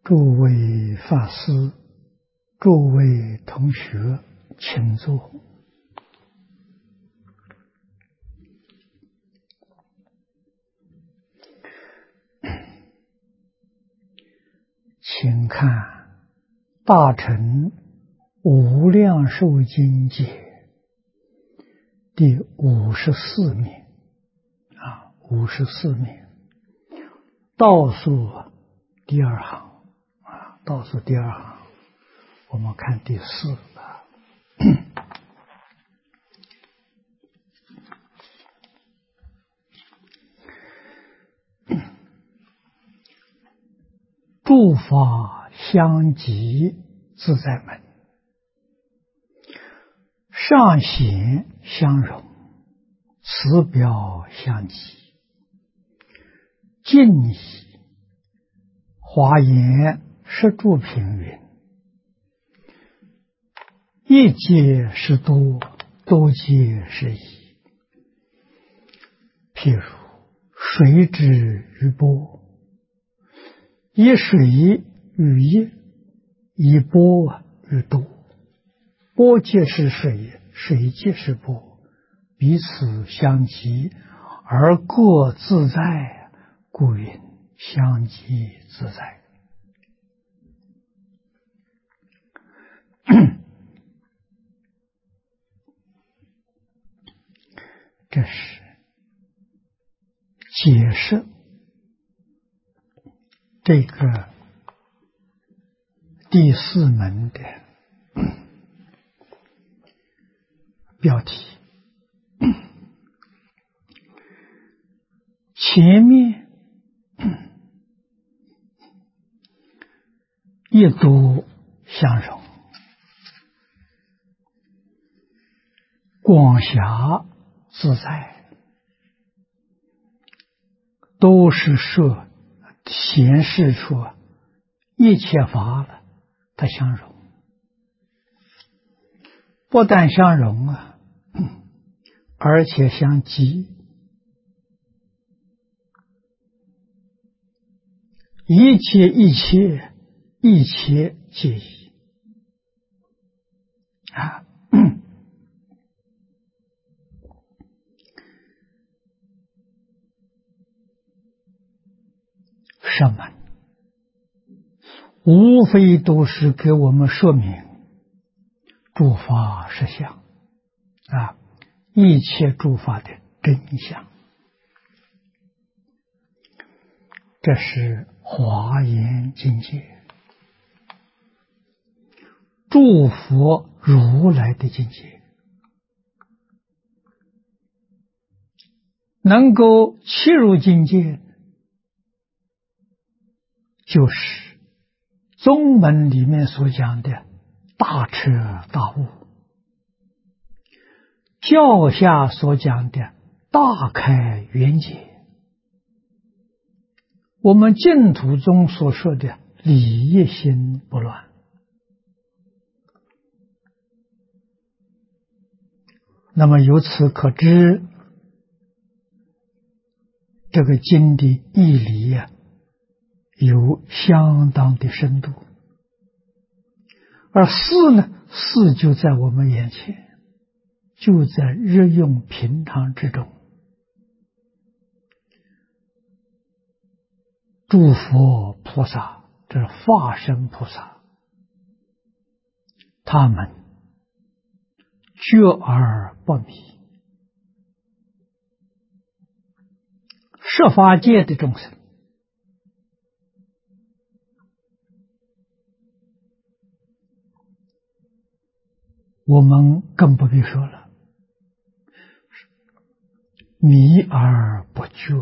诸位法师，诸位同学，请坐。请看《大乘无量寿经解》第54面，54面倒数第二行倒数第二行，我们看第4诸法相即自在门，上显相融，此表相即。尽以华严十住品云：一皆是多，多皆是一。譬如水之于波，以水与一，以波与多。波皆是水，水皆是波，彼此相即，而各自在，故云相即自在。这是解释这个第4门的标题。前面一多相融，广狭自在，都是显示出一切法了，它相融。不但相融而且相即。一切一切，一切皆一什么？无非都是给我们说明诸法实相一切诸法的真相。这是华严境界，诸佛如来的境界。能够切入境界，就是宗门里面所讲的大彻大悟，教下所讲的大开圆解，我们净土中所说的理一心不乱。那么由此可知，这个经的义理有相当的深度。而事呢，事就在我们眼前，就在日用平常之中。诸佛菩萨，这是化身菩萨，他们觉而不迷。十法界的众生，我们更不必说了，迷而不觉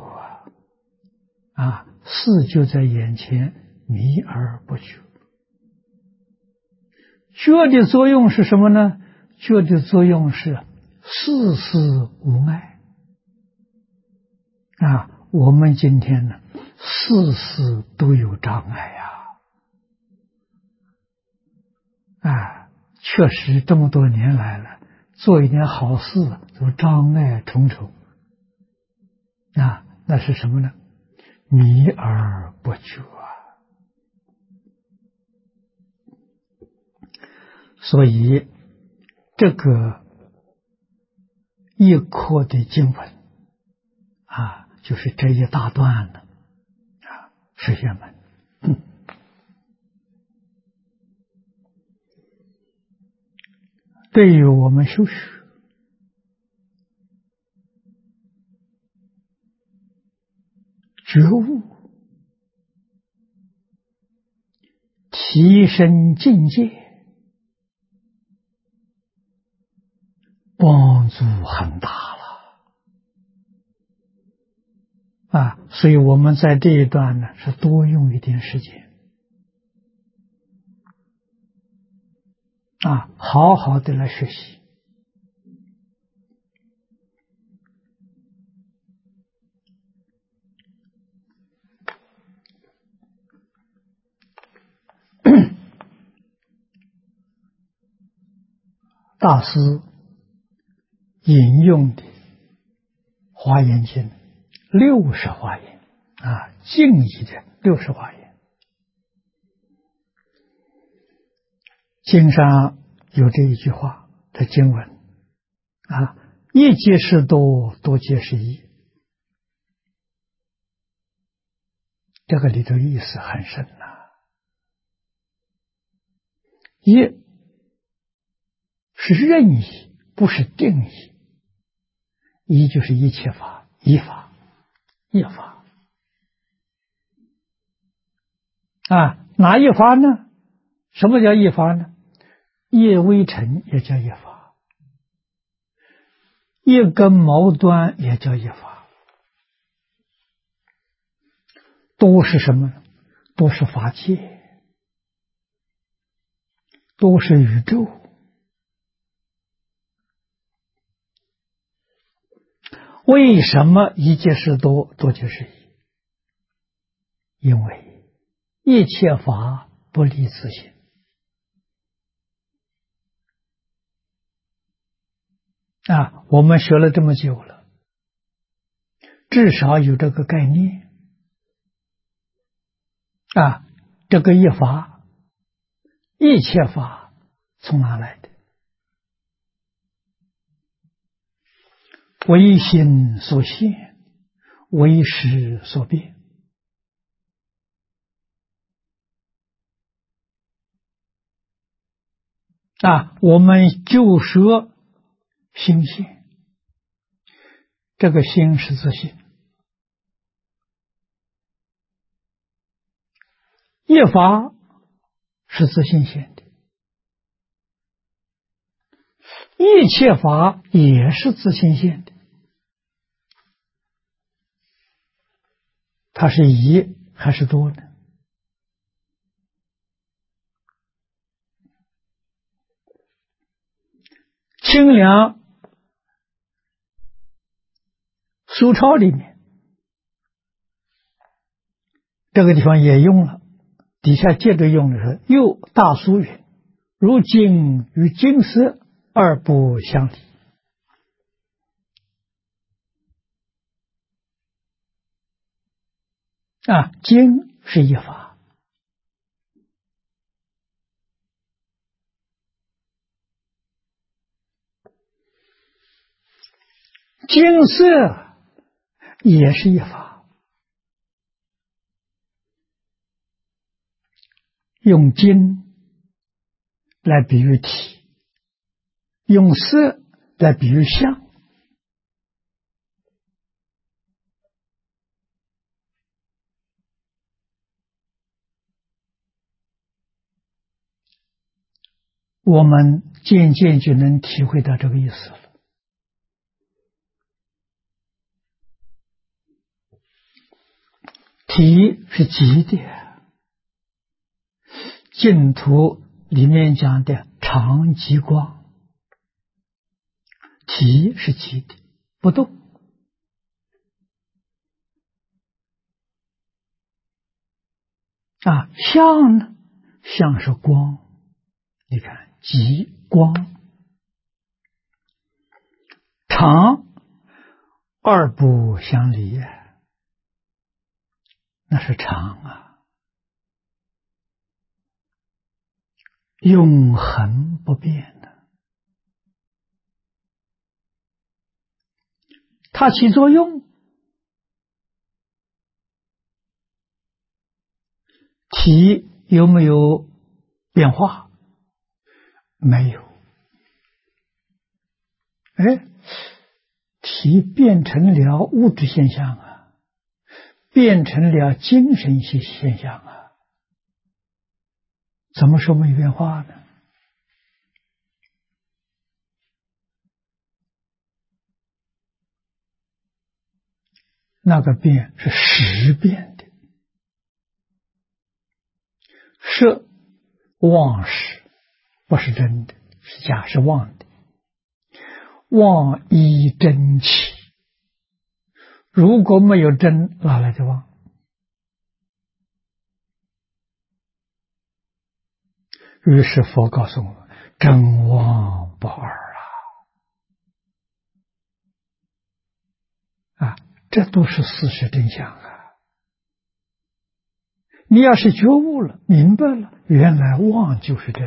事就在眼前，迷而不觉。觉的作用是什么呢？觉的作用是事事无碍我们今天呢，事事都有障碍确实这么多年来了，做一点好事都障碍重重那是什么呢？迷而不觉所以这个一课的经文就是这一大段呢是学门。对于我们修学觉悟、提升境界，帮助很大了所以我们在这一段呢，是多用一点时间好好的来学习。大师引用的《华严经》60华严净义的60华严，经上有这一句话的经文一皆是多，多皆是一。这个里头意思很深一是任意，不是定义。一就是一切法，一法，一法哪一法呢？什么叫一法呢？一微尘也叫一法，一根毛端也叫一法，都是什么呢？都是法界，都是宇宙。为什么一皆是多，多皆是一？因为一切法不离自性我们学了这么久了，至少有这个概念这个一法，一切法从哪来的？唯心所现，唯识所变我们就说心现，这个心是自性，一法是自性现的，一切法也是自性现的。它是一还是多呢？清凉书钞里面这个地方也用了，底下接着用的是又大书云：如金与金色二不相离。金是一法，金色也是一法，用金来比喻体，用色来比喻相。我们渐渐就能体会到这个意思了。体是极的，净土里面讲的常极光，体是极的，不动。相呢？相是光，你看极光。常二不相离，那是常永恒不变的，它起作用，体有没有变化？没有。哎，体变成了物质现象啊，变成了精神现象啊，怎么说没变化呢？那个变是实变的，是妄识，不是真的，是假，是妄的。妄依真起，如果没有真，哪来的妄？于是佛告诉我们：真妄不二啊！这都是事实真相啊！你要是觉悟了，明白了，原来妄就是真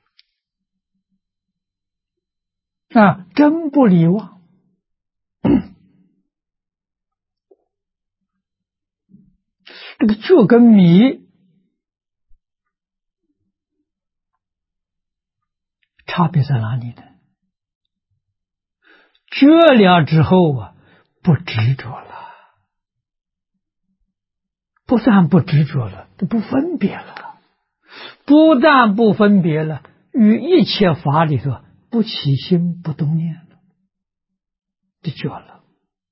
啊！真不离妄。这个觉跟迷差别在哪里呢？觉了之后啊，不执着了，不但不执着了，都不分别了，不但不分别了，与一切法里头不起心不动念了，就觉了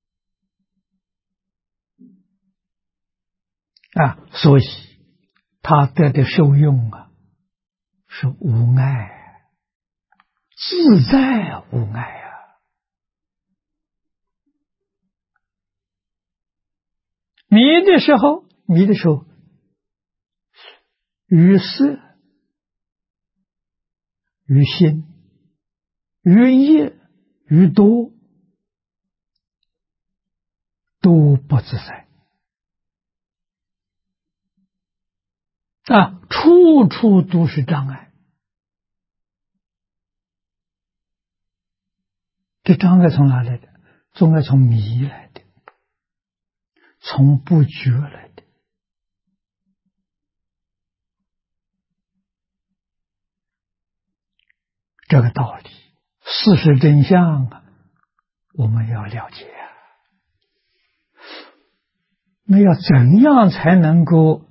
啊！所以他得的受用啊，是无碍，自在无碍啊！迷的时候，于色、于心、于业、于多，都不自在啊！处处都是障碍。这障碍从哪来的？障碍从迷来的，从不觉来的。这个道理，事实真相啊，我们要了解啊。那要怎样才能够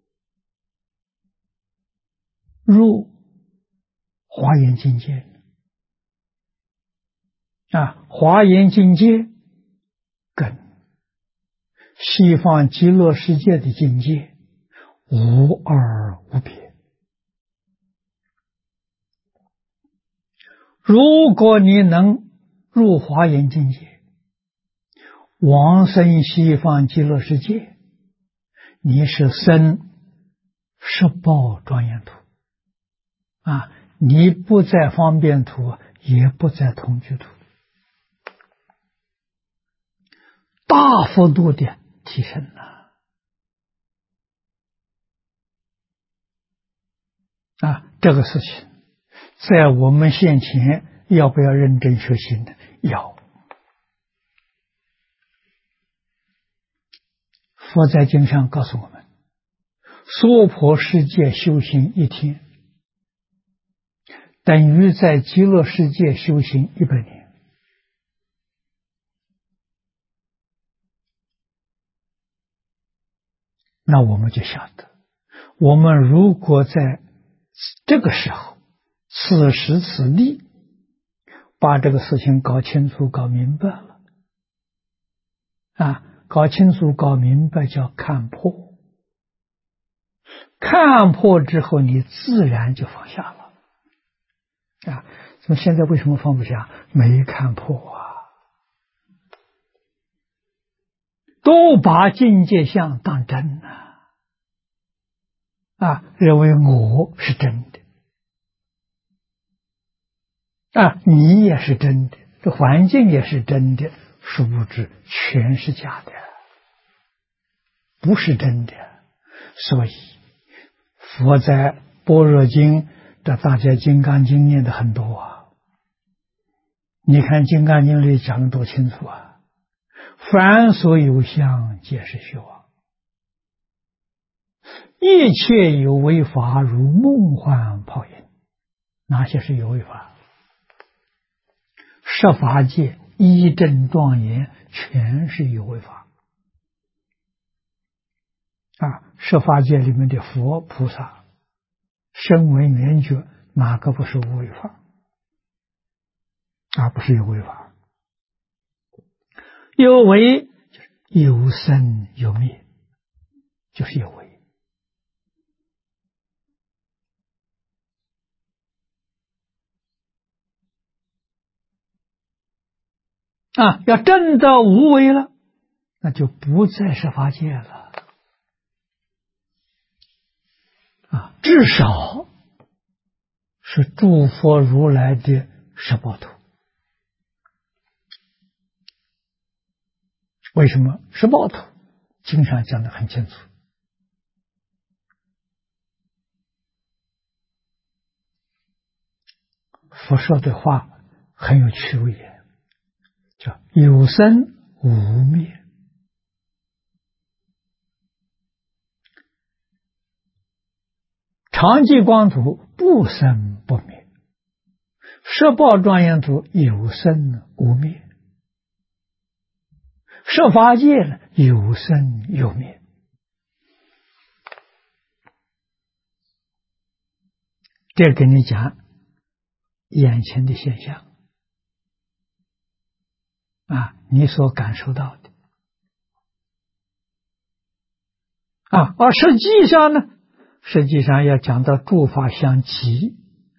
入华严境界呢？啊，华严境界跟西方极乐世界的境界无二无别。如果你能入华严境界，往生西方极乐世界，你是生十报庄严土啊，你不在方便土，也不在同居土，大幅度的提升了啊！这个事情在我们现前要不要认真学习呢？要。佛在经上告诉我们，娑婆世界修行一天，等于在极乐世界修行100年。那我们就晓得，我们如果在这个时候，此时此地，把这个事情搞清楚、搞明白了，啊，搞清楚、搞明白叫看破，看破之后，你自然就放下了，啊，那么现在为什么放不下？没看破啊，都把境界相当真啊，认为我是真的。啊，你也是真的，这环境也是真的，殊不知全是假的，不是真的。所以佛在般若经这大家《金刚经》念的很多啊。你看《金刚经》里讲的多清楚啊！凡所有相，皆是虚妄。一切有为法，如梦幻泡影。哪些是有为法？十法界一真庄严，全是有为法。十法界里面的佛菩萨、声闻缘觉，哪个不是无为法？不是有为法。有为就是有生有灭，就是有为。要证到无为了，那就不再是法界了。至少是诸佛如来的十报图。为什么十报图？经上讲得很清楚。佛说的话很有趣味，叫有生无灭。常寂光图不生不灭，十报庄严图有生无灭，十法界有生有灭。这跟你讲眼前的现象你所感受到的而实际上呢，实际上要讲到诸法相即，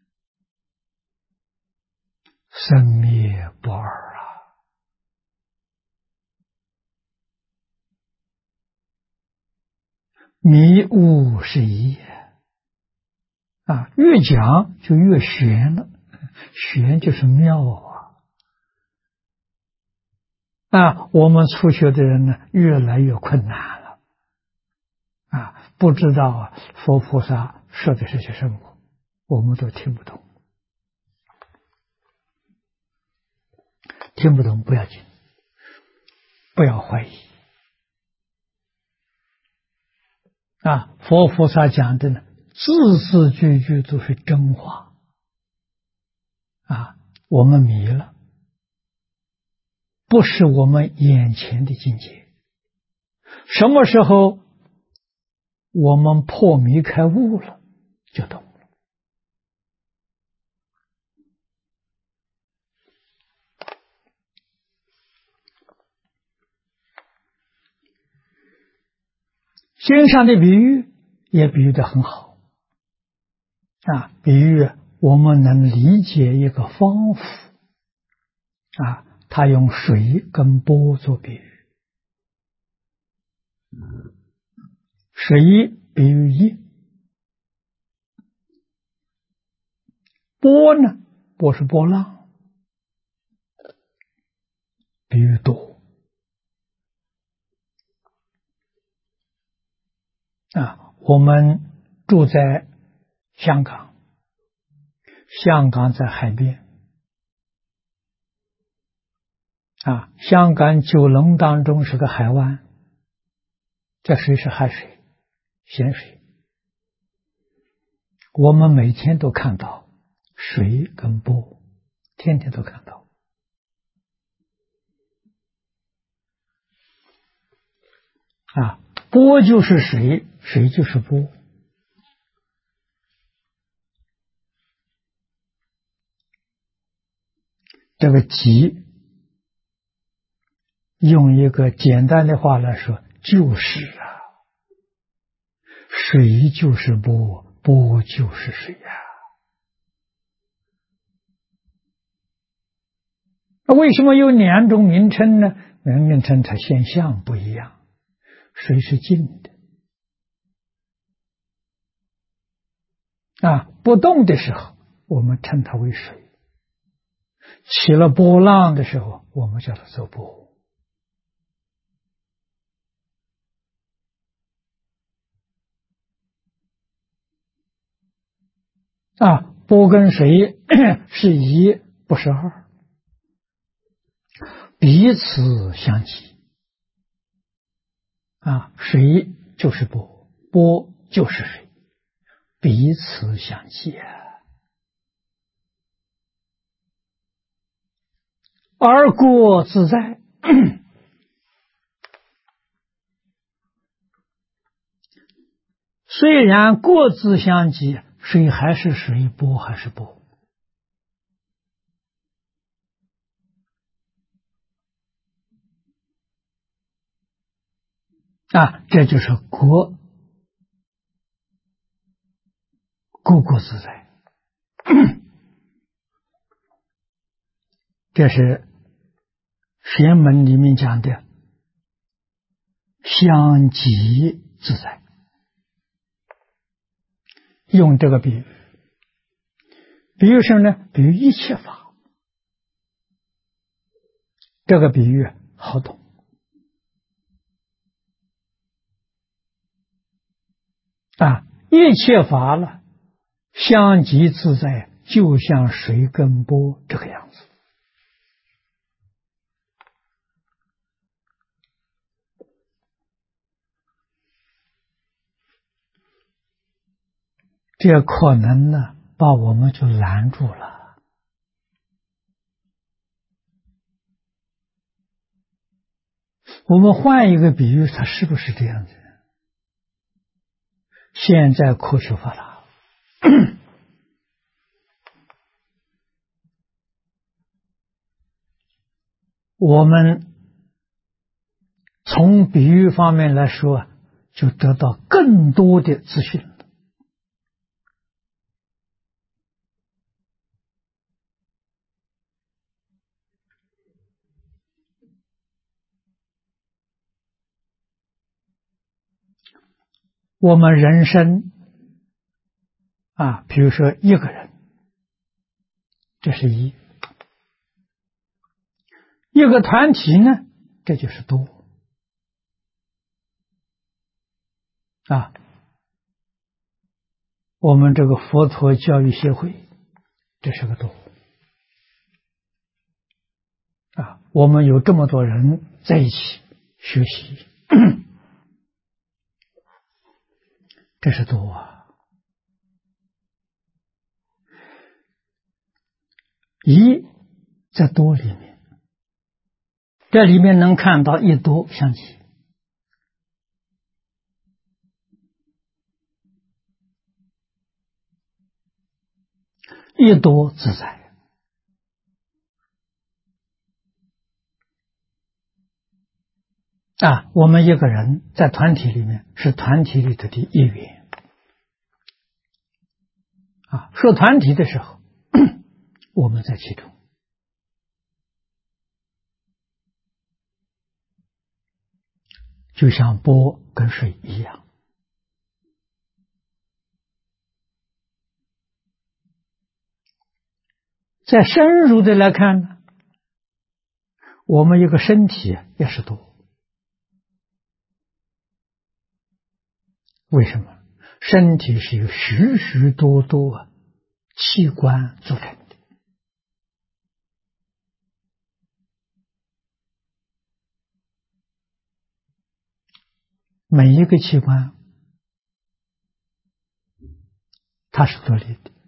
生灭不二迷悟是一越讲就越玄了，玄就是妙我们初学的人呢，越来越困难了不知道佛菩萨说的是些什么，我们都听不懂。听不懂不要紧，不要怀疑佛菩萨讲的呢，字字句句都是真话我们迷了，不是我们眼前的境界。什么时候我们破迷开悟了，就懂了。经上的比喻也比喻得很好比喻我们能理解一个方法他用水跟波做比喻。水比喻一，波呢，波是波浪，比喻多我们住在香港，香港在海边香港九龙当中是个海湾，这水是海水，咸水。我们每天都看到水跟波，天天都看到波就是水，水就是波。这个即用一个简单的话来说，就是水就是波，波就是水那为什么有两种名称呢？名称它现象不一样。水是静的不动的时候我们称它为水，起了波浪的时候我们叫它做波波跟水是一，不是二，彼此相济。水就是波，波就是水，彼此相济而过自在。虽然过自相济，水还是水，波还是波。这就是过自在。这是玄门里面讲的相济自在，用这个比喻。比喻什么呢？比喻一切法。这个比喻好懂。一切法了，相济自在，就像水跟波这个样子。这可能呢，把我们就拦住了。我们换一个比喻，它是不是这样子？现在科学发达，我们从比喻方面来说，就得到更多的资讯。我们人生比如说一个人，这是一；一个团体呢，这就是多。我们这个佛陀教育协会，这是个多。我们有这么多人在一起学习，这是多一在多里面，这里面能看到一多相济。一多自在。我们一个人在团体里面是团体里头的一员。说团体的时候，我们在其中。就像波跟水一样。再深入的来看呢，我们一个身体也是多。为什么？身体是由许许多多器官组成的。每一个器官它是独立的，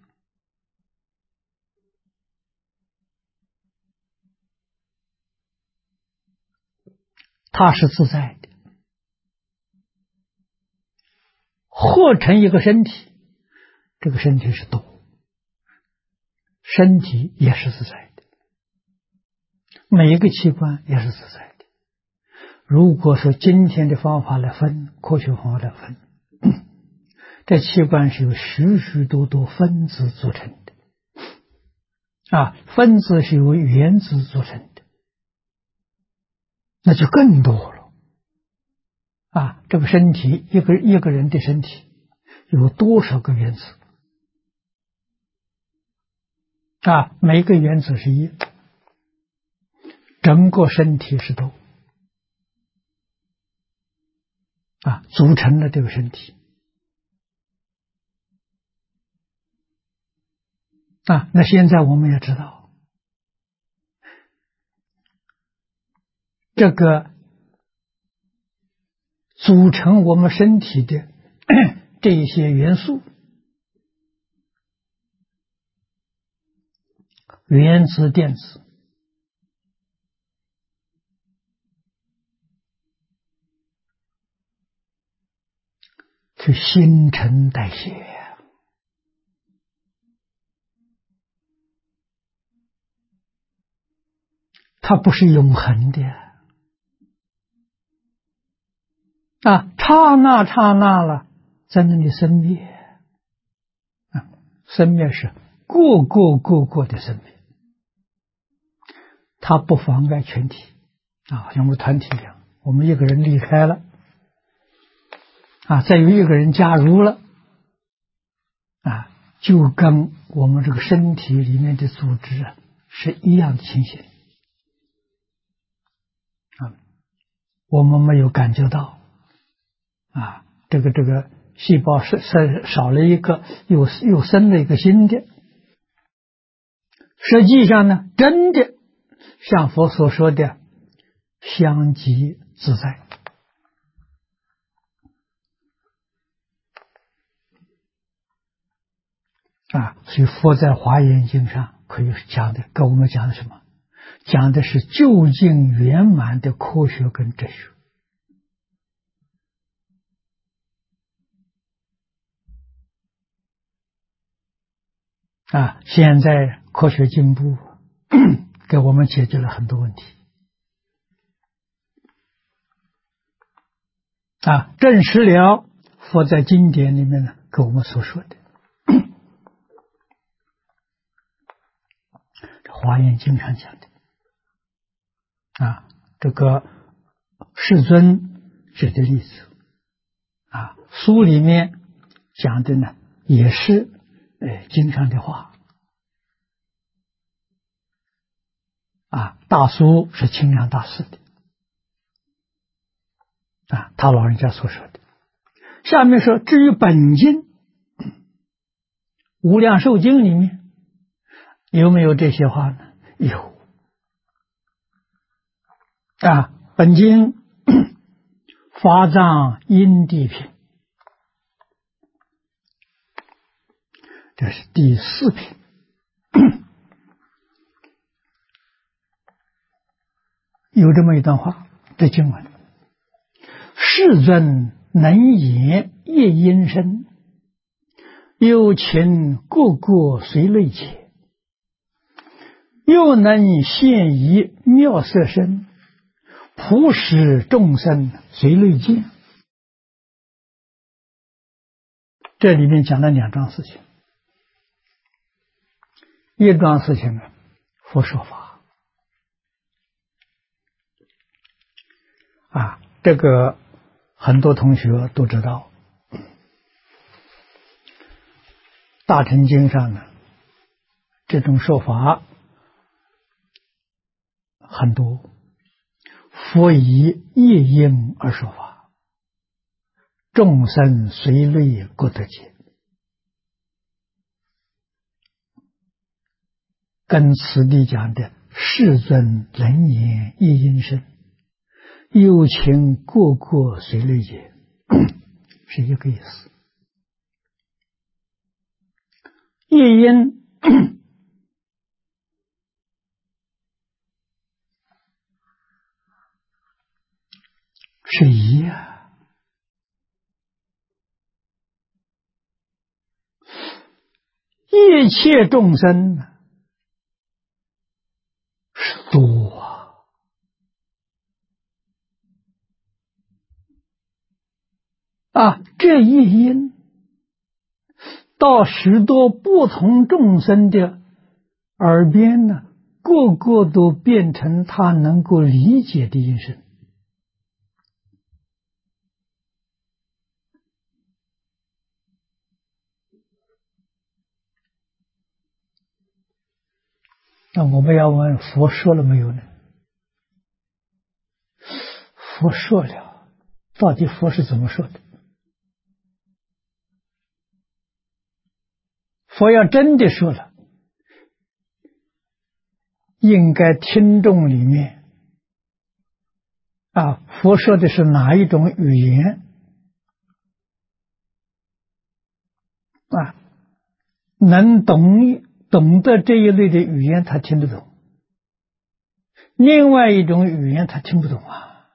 它是自在的，合成一个身体。这个身体是多，身体也是自在的，每一个器官也是自在的。如果说今天的方法来分，科学方法来分，这器官是由许许多多分子组成的。分子是由原子组成的，那就更多了。这个身体，一个人的身体有多少个原子？每个原子是一，整个身体是多。组成了这个身体。 那现在我们也知道，这个组成我们身体的这一些元素，原子、电子，是新陈代谢，它不是永恒的刹那刹那了，在那里生灭生灭是个的生灭，它不妨碍全体像我们团体一样，我们一个人离开了再有一个人加入了就跟我们这个身体里面的组织是一样的情形我们没有感觉到这个细胞是少了一个，又生了一个新的。实际上呢，真的像佛所说的相即自在所以佛在华严经上可以讲的，跟我们讲的什么？讲的是究竟圆满的科学跟哲学现在科学进步给我们解决了很多问题证实了佛在经典里面呢跟我们所说的华严经上讲的这个世尊举的例子书里面讲的呢也是经上的话大书是清凉大师的他老人家所说的。下面说至于本经无量寿经里面有没有这些话呢？有本经法藏因地品，这是第4品有这么一段话的经文：世尊能言业因身，有情个随类解，又能现以妙色身，普使众生随类见。这里面讲了2桩事情，一桩事情呢，佛说法这个很多同学都知道，大乘经上呢，这种说法很多，佛以业因而说法，众生随类各得解，跟此地讲的世尊能言业因身，有情个随类解是一个意思。业因是一一切众生是多这一因到许多不同众生的耳边呢，个都变成他能够理解的因声。那我们要问佛说了没有呢？佛说了，到底佛是怎么说的？佛要真的说了， 应该听众里面佛说的是哪一种语言能懂得这一类的语言，他听得懂；另外一种语言他听不懂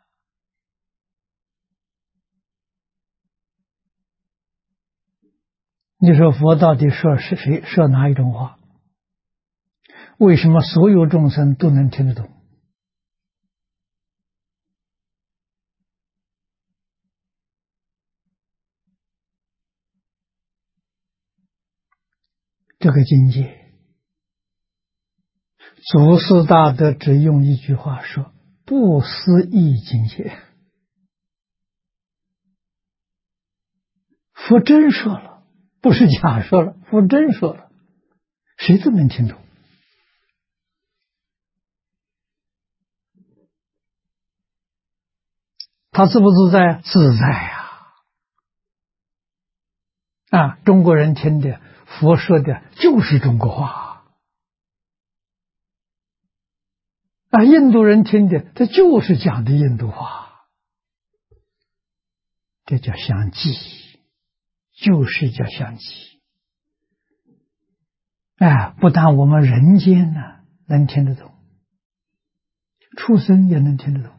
你说佛到底说哪一种话？为什么所有众生都能听得懂？这个境界，祖师大德只用一句话说：不思议境界。佛真说了，不是假说了，佛真说了，谁都能听懂。他自不自在？自在中国人听的佛说的就是中国话印度人听的他就是讲的印度话，这叫相继，就是叫相继不但我们人间能听得懂，畜生也能听得懂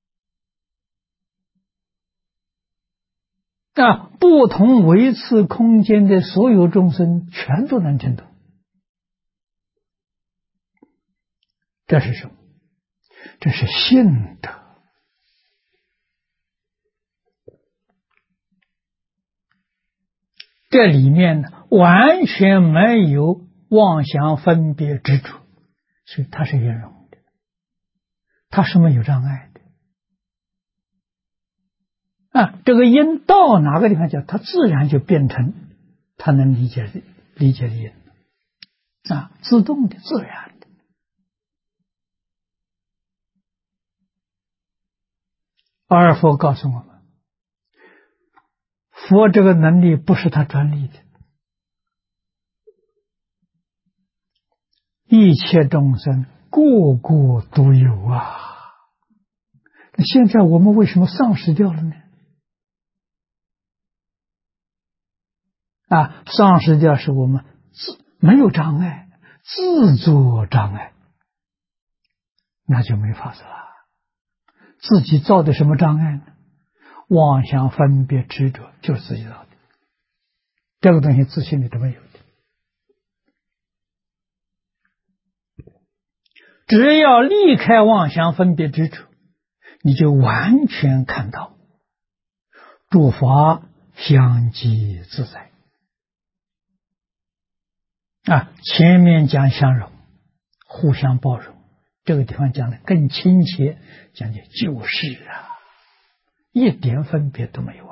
不同维次空间的所有众生全都能听懂。这是什么？这是信德。这里面完全没有妄想分别执着，所以它是圆融的，它是没有障碍的这个因到哪个地方讲，它自然就变成它能理解的因自动的、自然的。而佛告诉我们，佛这个能力不是他专利的，一切众生个个都有那现在我们为什么丧失掉了呢？丧失掉是我们没有障碍，自作障碍，那就没法子了。自己造的什么障碍呢？妄想分别执着，就是自己造的。这个东西自信里都没有的。只要离开妄想分别执着，你就完全看到诸法相继自在前面讲相容，互相包容，这个地方讲的更亲切，讲的就是一点分别都没有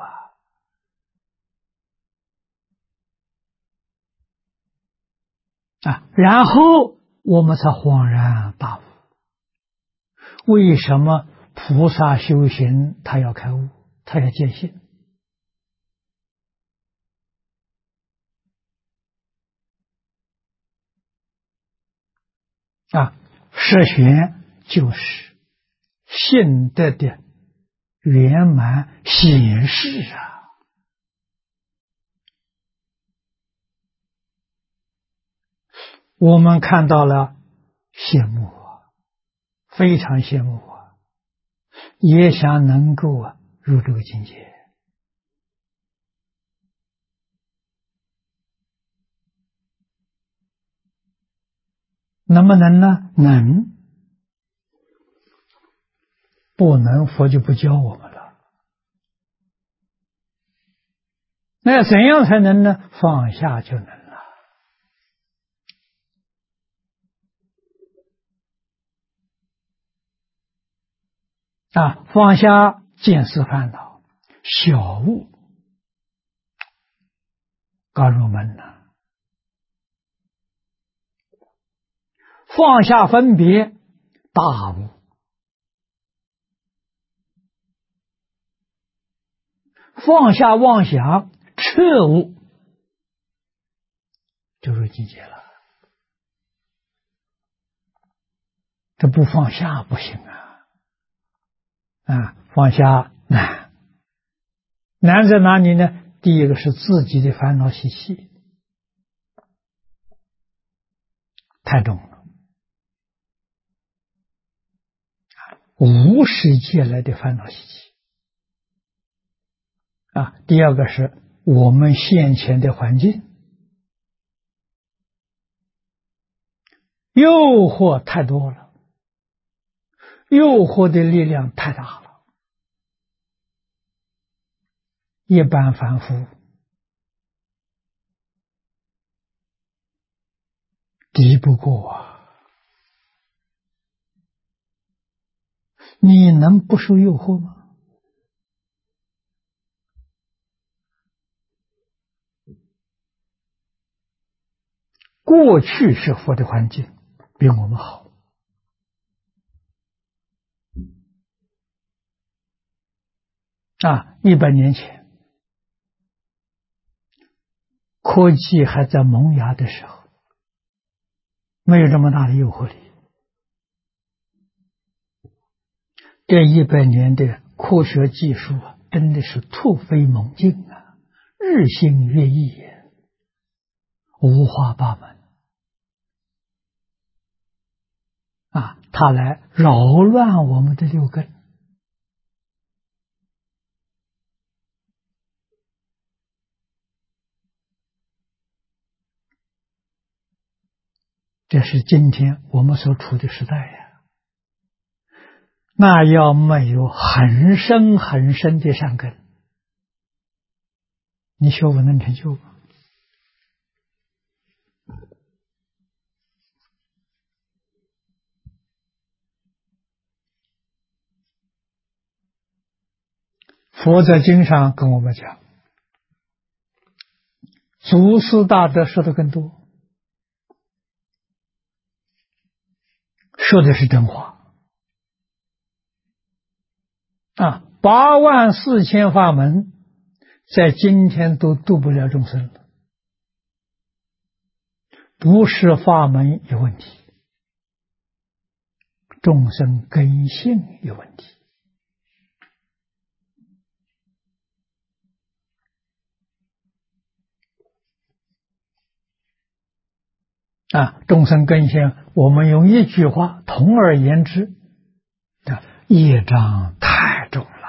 然后我们才恍然大悟，为什么菩萨修行他要开悟，他要见性实玄就是性德的圆满显示我们看到了羡慕非常羡慕也想能够入这个境界。能不能呢？能。不能，佛就不教我们了。那怎样才能呢？放下就能了。放下见思烦恼，小悟刚入门了。放下分别，大悟。放下妄想，彻悟，就入境界了。 这不放下不行啊！放下难，难在哪里呢？第一个是自己的烦恼习气太重了，无始劫来的烦恼习气第二个是我们现前的环境诱惑太多了，诱惑的力量太大了，一般凡夫敌不过你能不受诱惑吗？过去是佛的环境比我们好100年前科技还在萌芽的时候，没有这么大的诱惑力。这100年的科学技术真的是突飞猛进日新月异，五花八门它来扰乱我们的六根。这是今天我们所处的时代那要没有很深很深的善根，你学问能成就吗？佛在经上跟我们讲，祖师大德说的更多，说的是真话84000法门在今天都度不了众生了，不是法门有问题，众生根性有问题众生根性，我们用一句话统而言之业障太重了。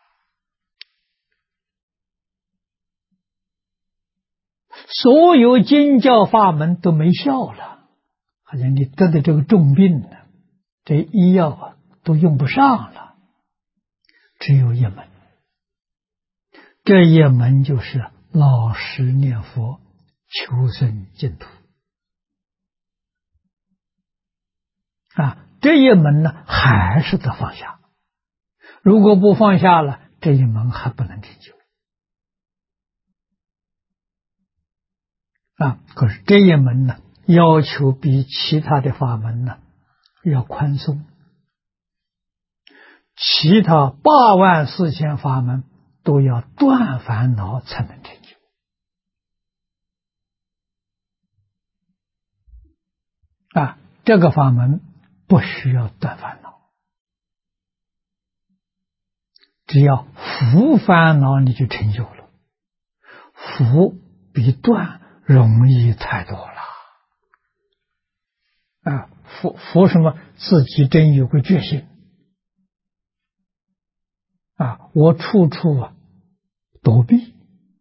所有经教法门都没效了，好像你得的这个重病了，这医药都用不上了，只有一门，这一门就是老实念佛，求生净土这一门呢还是得放下，如果不放下了，这一门还不能成就可是这一门呢要求比其他的法门呢要宽松，其他84000法门都要断烦恼才能成就这个法门不需要断烦恼，只要伏烦恼你就成就了，伏比断容易太多了伏什么？自己真有个决心我处处躲避，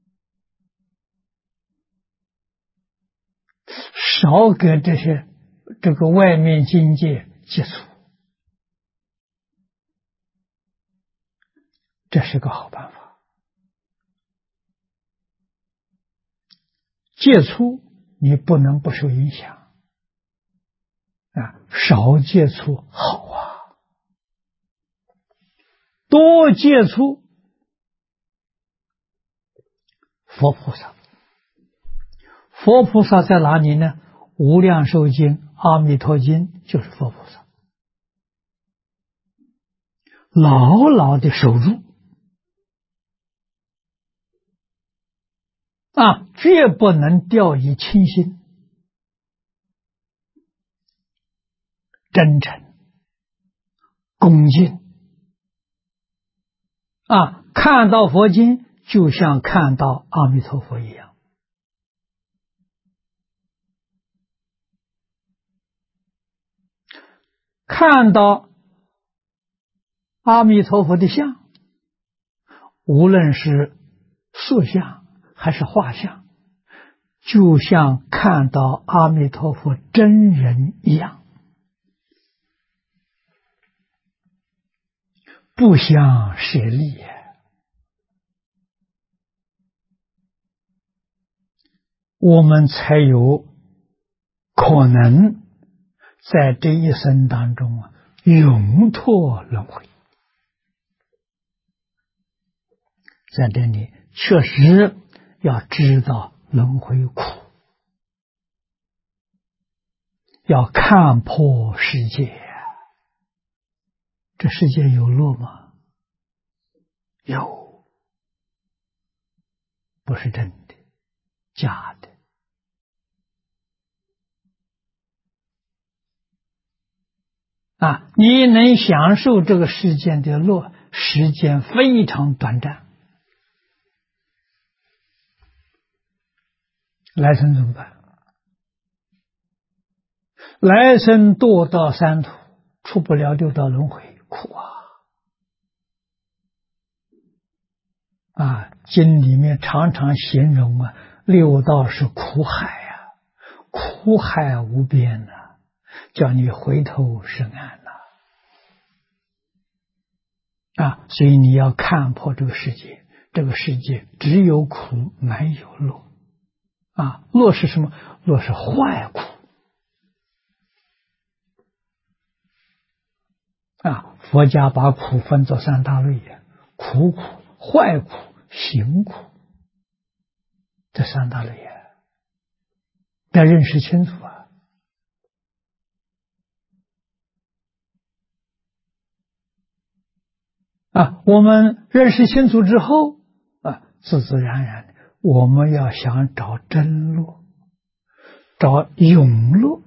少跟这个外面境界接触，这是个好办法。接触你不能不受影响少接触好多接触佛菩萨。佛菩萨在哪里呢？无量寿经、阿弥陀经就是佛菩萨，牢牢的守住绝不能掉以轻心，真诚恭敬啊！看到佛经就像看到阿弥陀佛一样。看到阿弥陀佛的像，无论是塑像还是画像，就像看到阿弥陀佛真人一样，不相舍利，我们才有可能在这一生当中永脱轮回。在这里确实要知道轮回苦，要看破世界。这世界有乐吗？有，不是真的，假的。你能享受这个世间的乐，时间非常短暂。来生怎么办？来生堕到三途，出不了六道轮回，苦经里面常常形容六道是苦海苦海无边叫你回头是岸所以你要看破这个世界，这个世界只有苦没有乐乐是什么？乐是坏苦佛家把苦分作三大类苦苦、坏苦、行苦，这三大类要认识清楚我们认识清楚之后自自然然的，我们要想找真乐，找永乐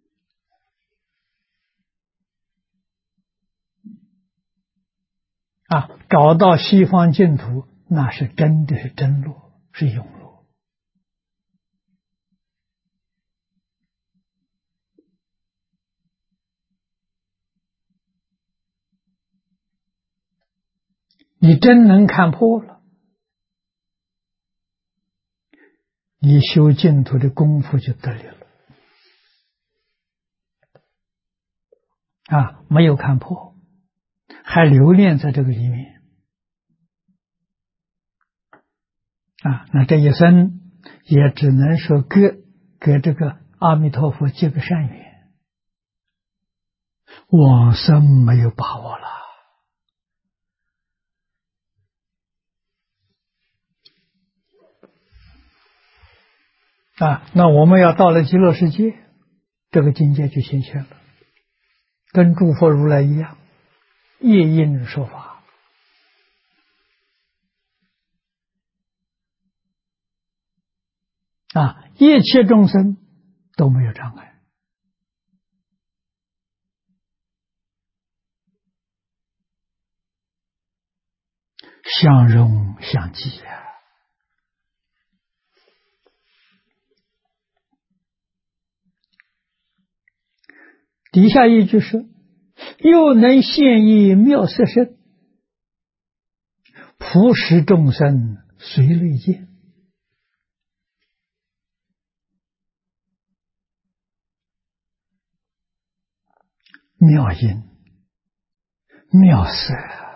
找到西方净土，那是真的是真乐，是永乐。你真能看破了，你修净土的功夫就得力了没有看破，还留恋在这个里面那这一生也只能说给这个阿弥陀佛结个善缘，往生没有把握了那我们要到了极乐世界，这个境界就显现了，跟诸佛如来一样，夜因说法一切众生都没有障碍，相容相济底下一句是又能现一妙色身，普使众生随类见。妙音妙色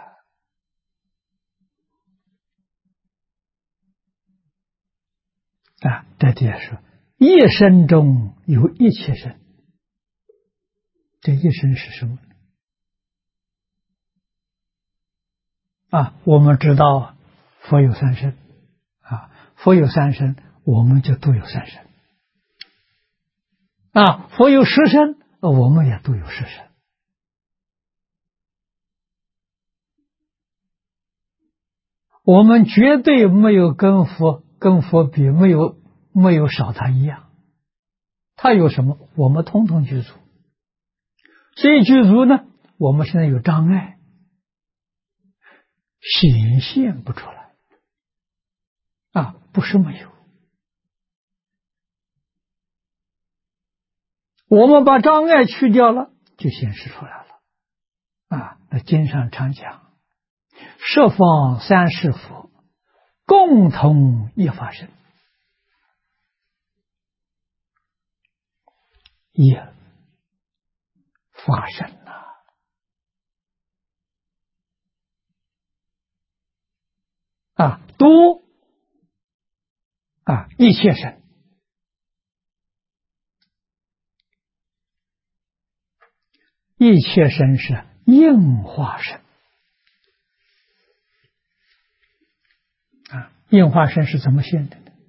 这底下说一身中有一切身，这一身是什么我们知道佛有三身佛有三身，我们就都有三身佛有十身，我们也都有十身我们绝对没有跟佛比，没有少他一样，他有什么我们通通具足，所以具足呢， 我们现在有障碍，显现不出来不是没有。我们把障碍去掉了，就显示出来了那经上常讲，十方三世佛共同一法身，一法身多一切身，一切身是应化身应化身是怎么现的呢？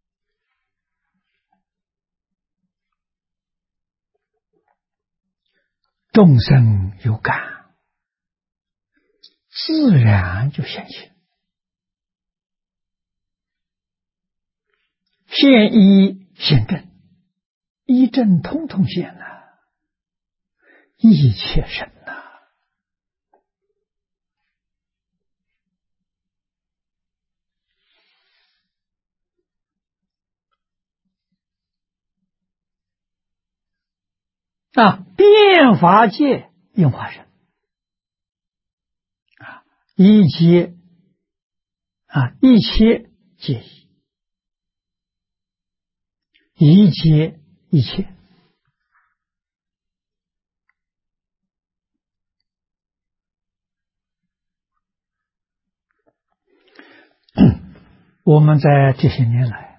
众生有感，自然就现前，现一现正，一正通通现一切身变法界应化身一切一切皆一切一切我们在这些年来，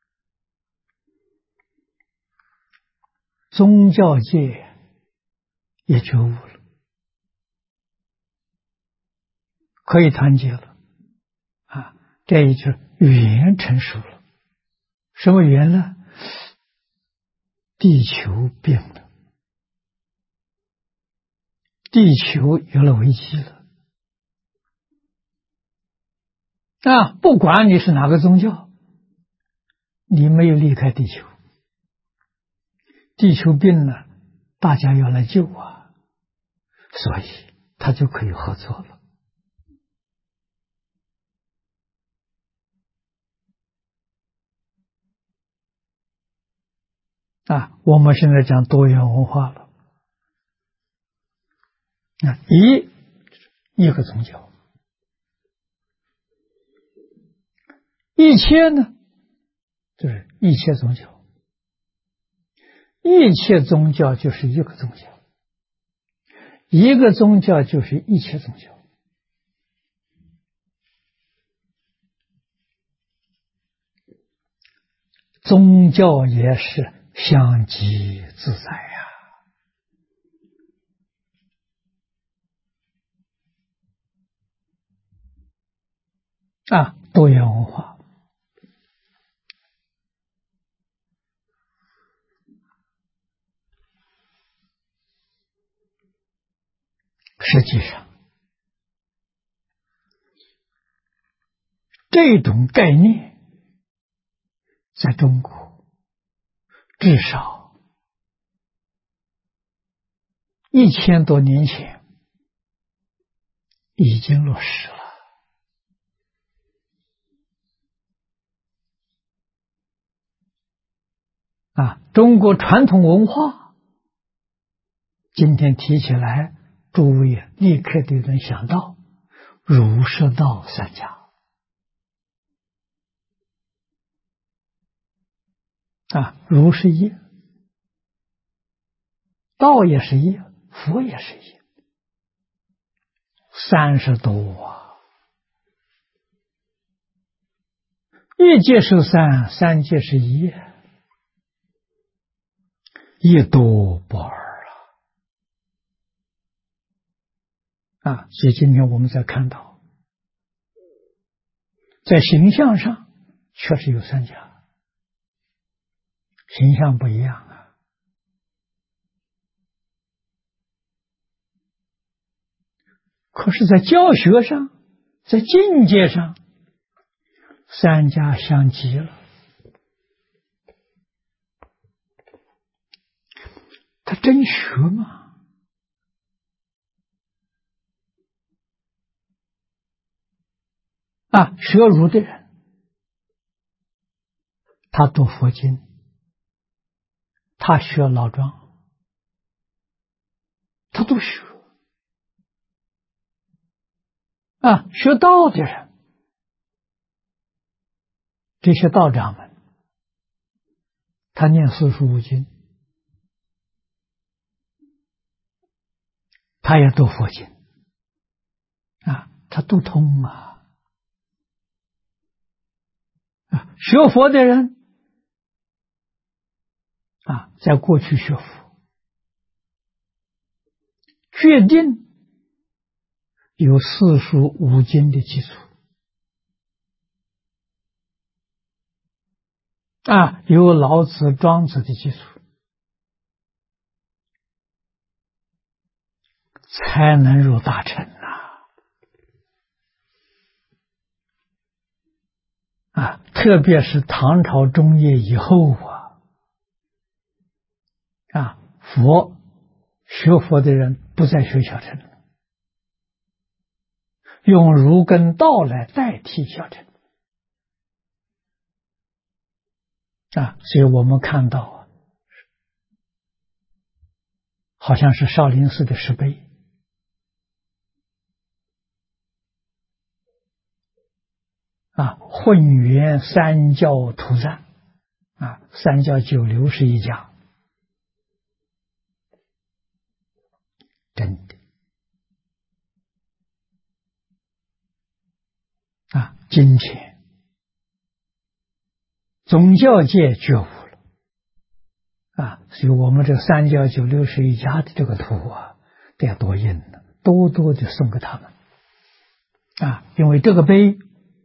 宗教界也觉悟了，可以团结了这一就是语言成熟了。什么语言呢？地球变了，地球有了危机了不管你是哪个宗教，你没有离开地球，地球病了，大家要来救所以他就可以合作了我们现在讲多元文化了一个宗教，一切呢就是一切宗教，一切宗教就是一个宗教，一个宗教就是一切宗教宗教也是相即自在多元文化。实际上这种概念在中国至少1000多年前已经落实了中国传统文化今天提起来，诸位立刻就能想到儒释道三家儒是一，道也是一，佛也是一，30多一界是三，三界是一，一多不二所以今天我们在看到，在形象上确实有三家，形象不一样可是在教学上，在境界上，三家相继了。他真学吗？ 学儒的人，他读佛经，他学老庄，他都学。学道的人，这些道长们，他念四书五经，他也读佛经，他都通学佛的人，在过去学佛，决定有四书五经的基础，有老子、庄子的基础，才能入大乘特别是唐朝中叶以后学佛的人不再学小乘了，用儒跟道来代替小乘所以我们看到好像是少林寺的石碑混元三教图赞三教九流是一家，真的今天宗教界觉悟了所以我们这三教九流是一家的这个图得多印了，多多的送给他们因为这个碑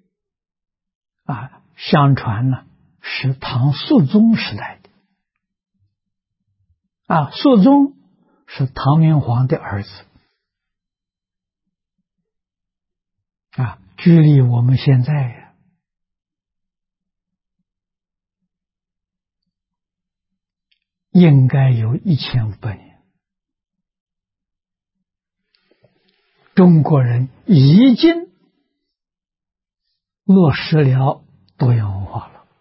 相传呢是唐肃宗时代的肃宗是唐明皇的儿子距离我们现在应该有1500年，中国人已经落实了多元文化了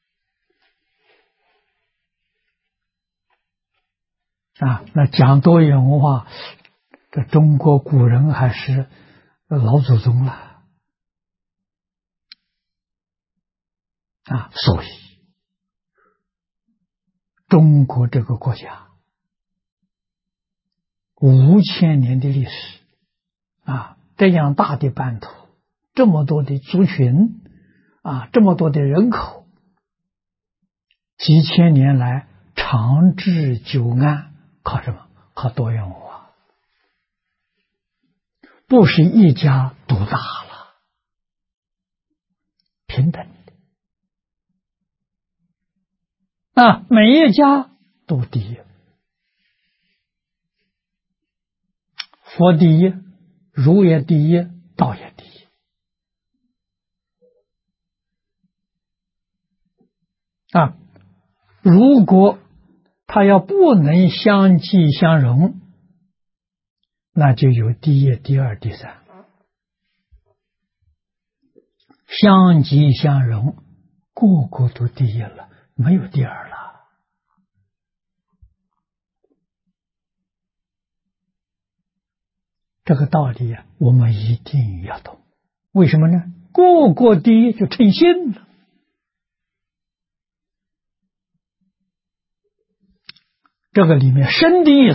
那讲多元文化，这中国古人还是老祖宗了所以中国这个国家5000年的历史这样大的版图，这么多的族群这么多的人口，几千年来长治久安，靠什么？靠多元文化，不是一家独大了，平等的每一家都第一，佛第一，儒也第一，道也第一如果他要不能相济相容，那就有第一、第二、第三。相济相容，个个都第一了，没有第二了。这个道理我们一定要懂。为什么呢？个个第一就成心了。这个里面深的意思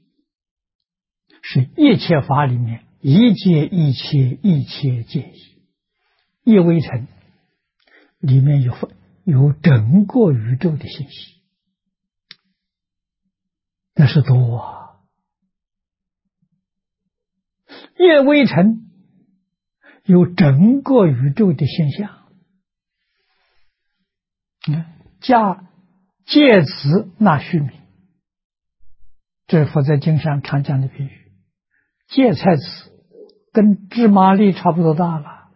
是一切法里面一切一切一切皆一，一微尘里面有整个宇宙的信息，那是多一微尘有整个宇宙的现象。芥子纳须弥，这是佛在经上常讲的比喻。芥菜籽跟芝麻粒差不多大了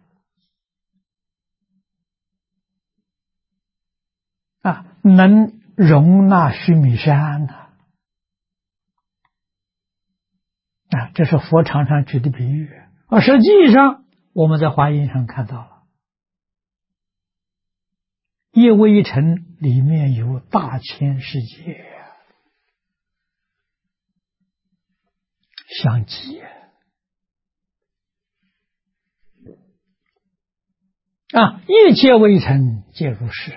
能容纳须弥山这是佛常常举的比喻实际上我们在华严上看到了一微尘里面有大千世界相继一切微尘皆如是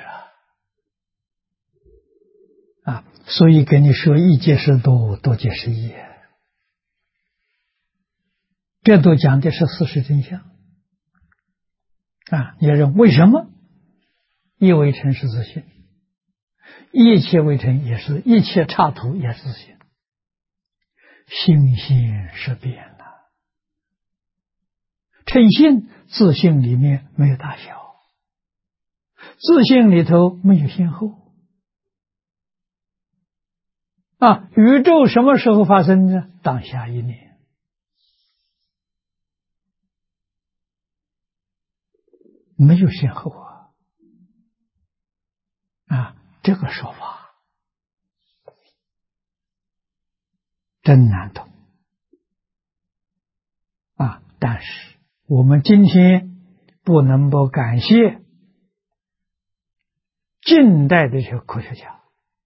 所以跟你说一皆是多，多皆是一，这都讲的是事实真相你认为什么一微尘是自性，一切微尘也是，一切刹土也是自性，性性是变的，称性自性里面没有大小，自性里头没有先后宇宙什么时候发生呢？当下一念，没有先后这个说法真难懂但是我们今天不能不感谢近代的这些科学家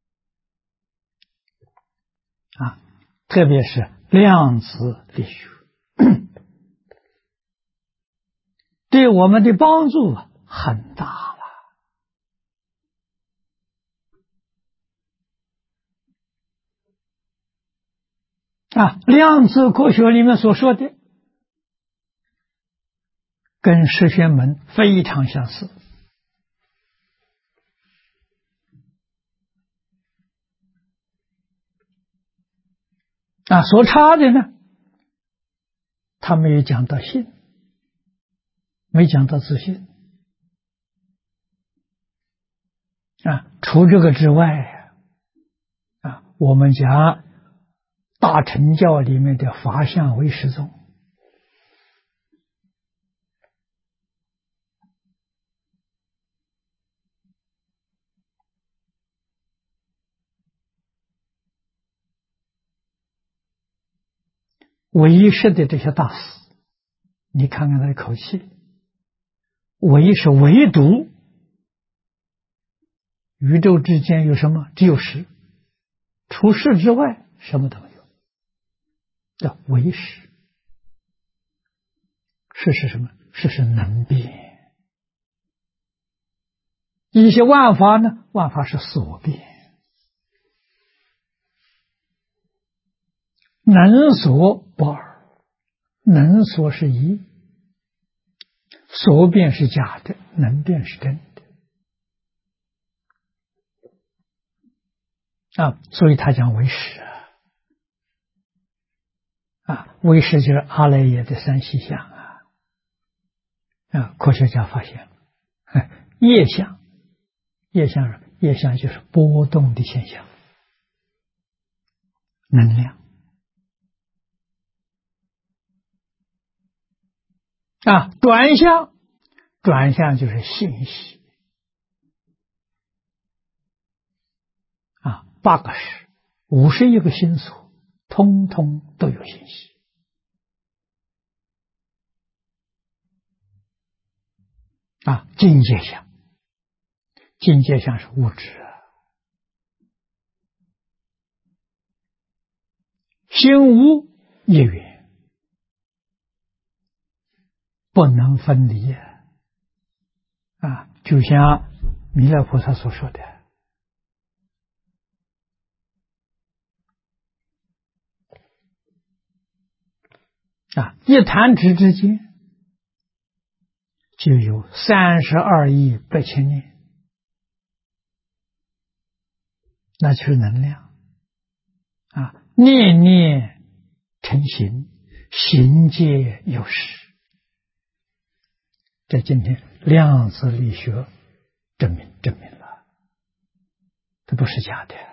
特别是量子力学对我们的帮助很大了量子科学里面所说的跟十玄门非常相似所差的呢，他没有讲到性，没讲到自性除这个之外我们讲大乘教里面的法相唯识宗唯识的这些大师，你看看他的口气，唯是唯独宇宙之间有什么？只有识，除识之外什么都没有，叫唯识。识是什么？识是能变。一些万法呢，万法是所变，能所不二，能所是一，所变是假的，能变是真的所以他讲唯识唯识就是阿赖耶的三细相科学家发现业相，业相就是波动的现象，能量转向就是信息8个识51个心所，通通都有信息境界相，境界相是物质心无业缘，不能分离就像弥勒菩萨所说的一弹指之间就有32亿8千年，那就是能量念念成形，形皆有识。在今天量子力学证明了，这不是假的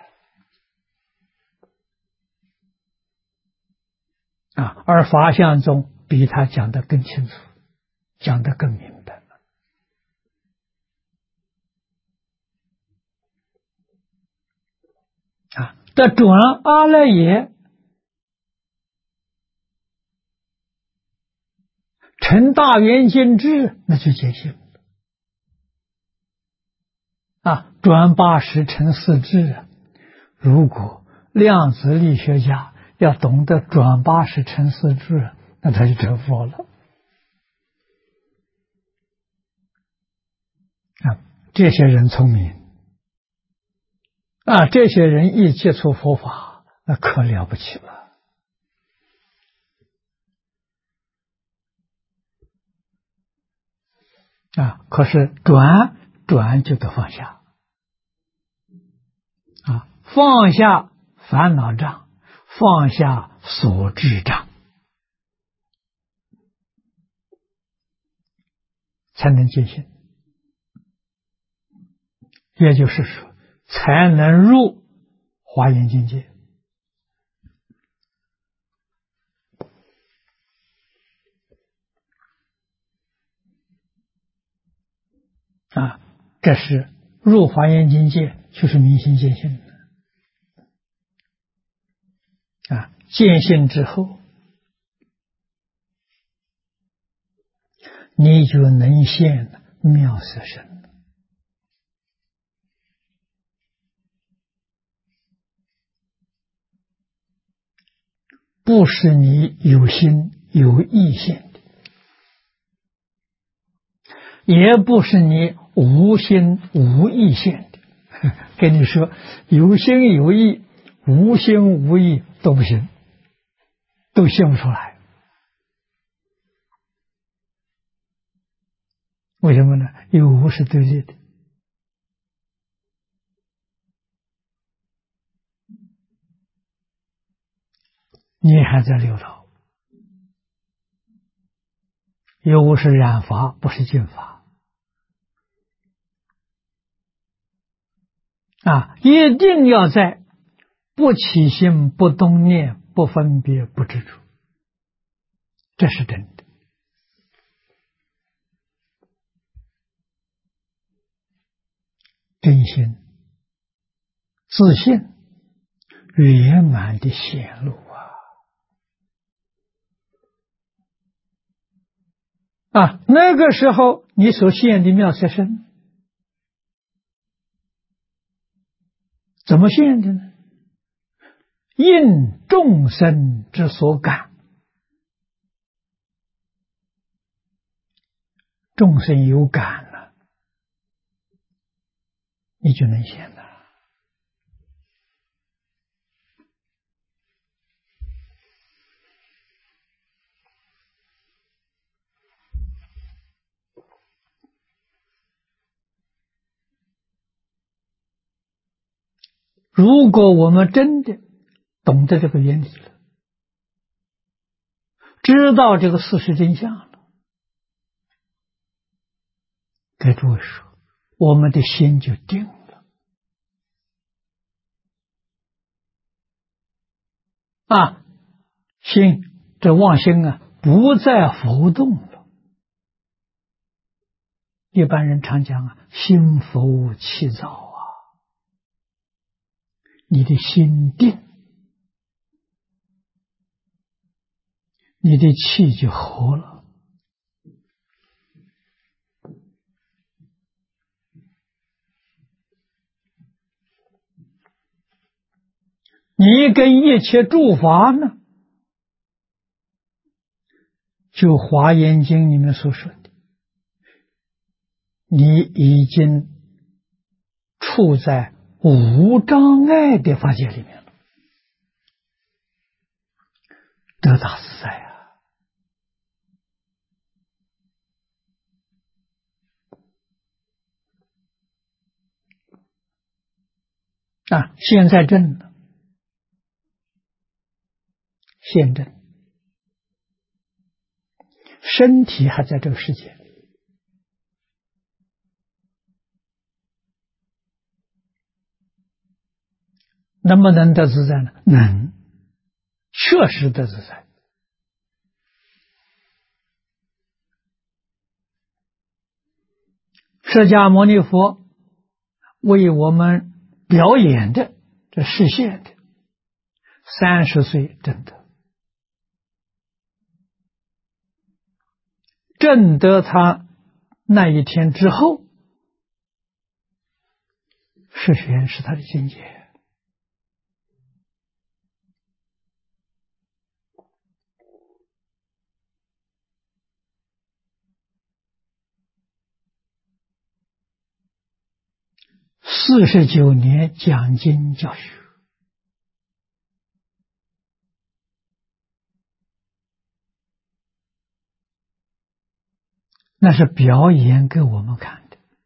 而法相中比他讲得更清楚，讲得更明白的准阿赖耶成大圆镜智，那就见性转80成4智。如果量子力学家要懂得转80成4智，那他就成佛了。这些人聪明这些人一接触佛法，那可了不起了。可是转就得放下放下烦恼障，放下所知障，才能见性。也就是说，才能入华严境界。这是入华严境界，就是明心见性见性之后，你就能现妙色身。不是你有心有意现的，也不是你无心无意现的。跟你说，有心有意、无心无意都不行，都现不出来。为什么呢？有无是对立的。你还在六道，有无是染法，不是净法一定要在不起心、不动念、不分别、不执着，这是真的。真心、自信、圆满的显露那个时候你所现的妙色身怎么现的呢？应众生之所感，众生有感了，你就能现了。如果我们真的懂得这个原理了，知道这个事实真相了，给诸位说，我们的心就定了心这妄心不再浮动了。一般人常讲心浮气躁你的心定，你的气就和了。你跟一切诸法呢，就华严经里面所说的，你已经处在无障碍的法界里面了，得大自在现在证了，现证，身体还在这个世界里，能不能得自在呢？能，确实得自在。释迦牟尼佛为我们表演的，这示现的，30岁证得，证得他那一天之后， 世学是他的境界。49年讲经教学，那是表演给我们看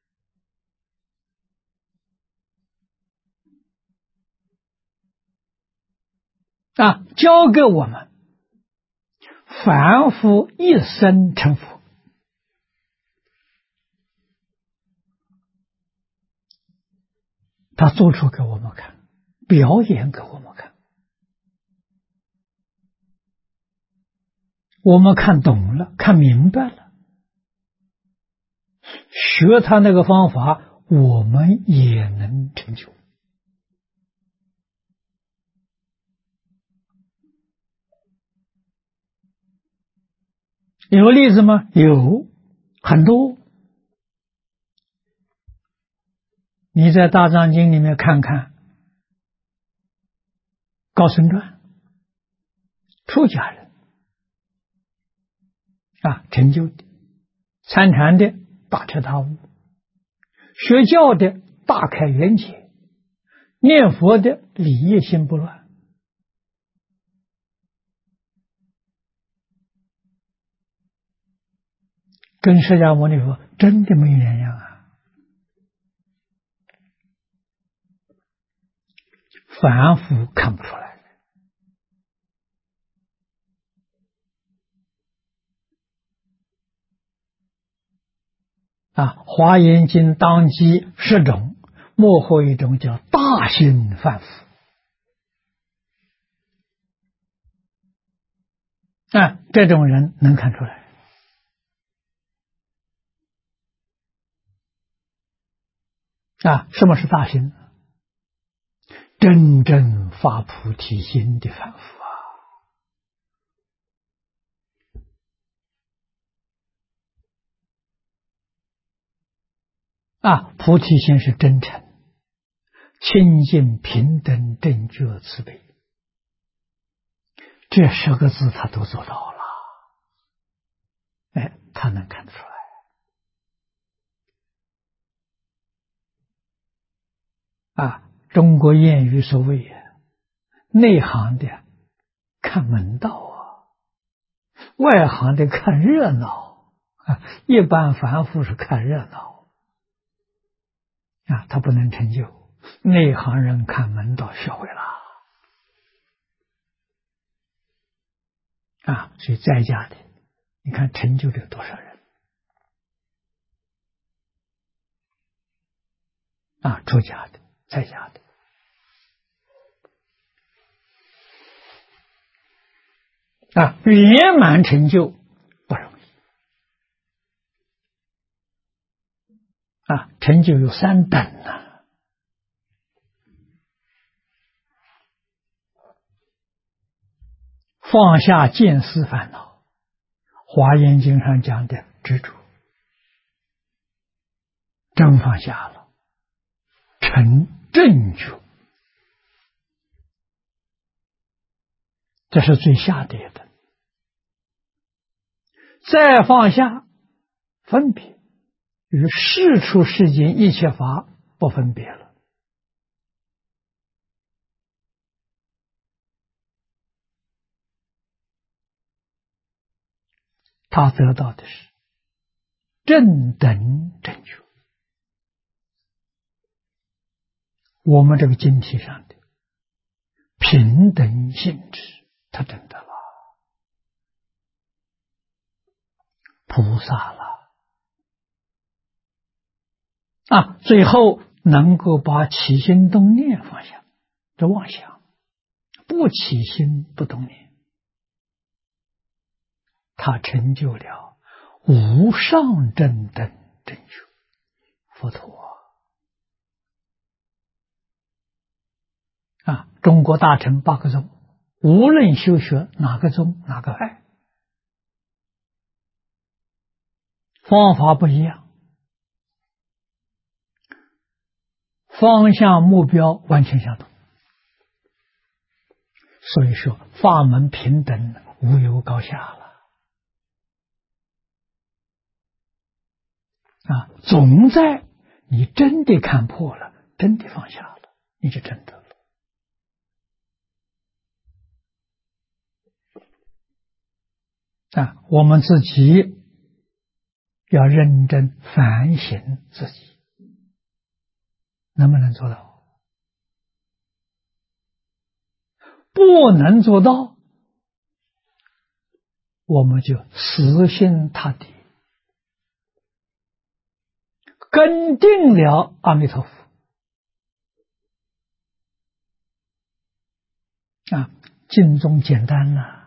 的啊，教给我们凡夫一生成佛。他做出给我们看，表演给我们看，我们看懂了，看明白了，学他那个方法，我们也能成就。有例子吗？有很多。你在大藏经里面看看，高僧传，出家人啊，成就的；参禅的大彻大悟，学教的大开圆解，念佛的礼业心不乱。跟释迦牟尼佛真的没两样啊！凡夫看不出来啊！华严经当机10种，幕后一种叫大心凡夫啊，这种人能看出来啊！什么是大心？真正发菩提心的凡夫啊！菩提心是真诚、清净、平等、正觉、慈悲，这10个字他都做到了。哎，他能看得出来啊！中国谚语所谓内行的看门道啊，外行的看热闹啊，一般凡夫是看热闹啊，他不能成就。内行人看门道学会了啊，所以在家的，你看成就了多少人啊？出家的，在家的啊，圆满成就不容易啊！成就有3等啊。放下见思烦恼，华严经上讲的执着，真放下了，成正觉，这是最下跌的。再放下分别，与世出世间一切法不分别了，他得到的是正等正觉。我们这个经体上的平等性质，他证得了，菩萨了啊！最后能够把起心动念放下，这妄想，不起心不动念，他成就了无上正等正觉佛陀啊！中国大乘8个宗，无论修学哪个宗哪个派，方法不一样， 方向目标完全相同。所以说，法门平等，无有高下了。总在你真的看破了，真的放下了，你就真得了。我们自己要认真反省自己，能不能做到？不能做到，我们就死心塌地，跟定了阿弥陀佛。经中简单了，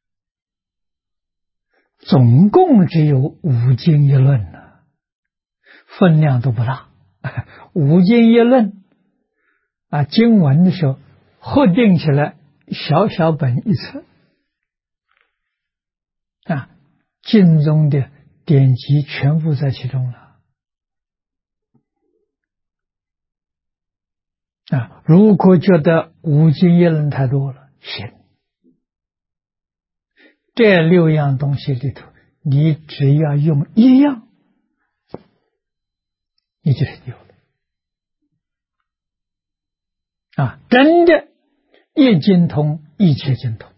总共只有5经一论呢，分量都不大。5经一论经文的时候合订起来，小小本一册。经中的典籍全部在其中了。如果觉得5经一论太多了，行，这6样东西里头，你只要用1样，你就成就了。真的，一经通，一切经通。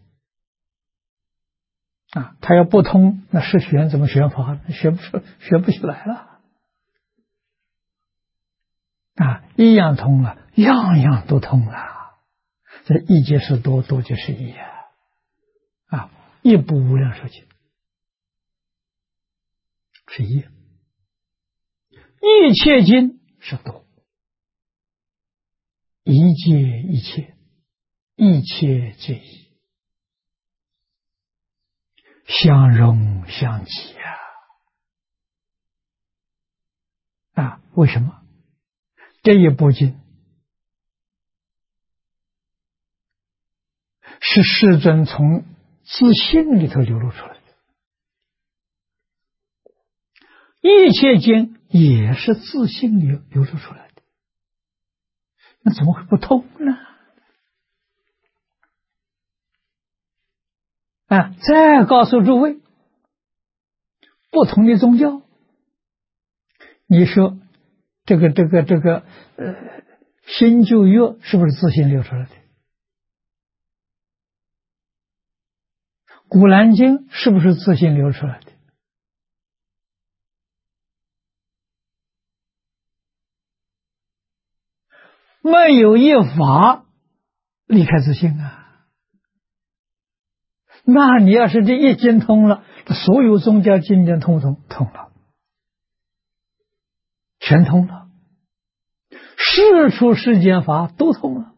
他要不通，那是学怎么学法？学不起来了。一样通了，样样都通了。这一即是多，多就是一一部无量寿经是一，一切经是多，一切一切，一切皆一，相容相济为什么？这一部经是世尊从自性里头流露出来的，一切经也是自性里流露出来的，那怎么会不通呢？再告诉诸位，不同的宗教，你说这个新旧约是不是自性流出来的？古兰经是不是自性流出来的？没有一法离开自性那你要是这一经通了，所有宗教经典通不通？通了，全通了，世出世间法都通了。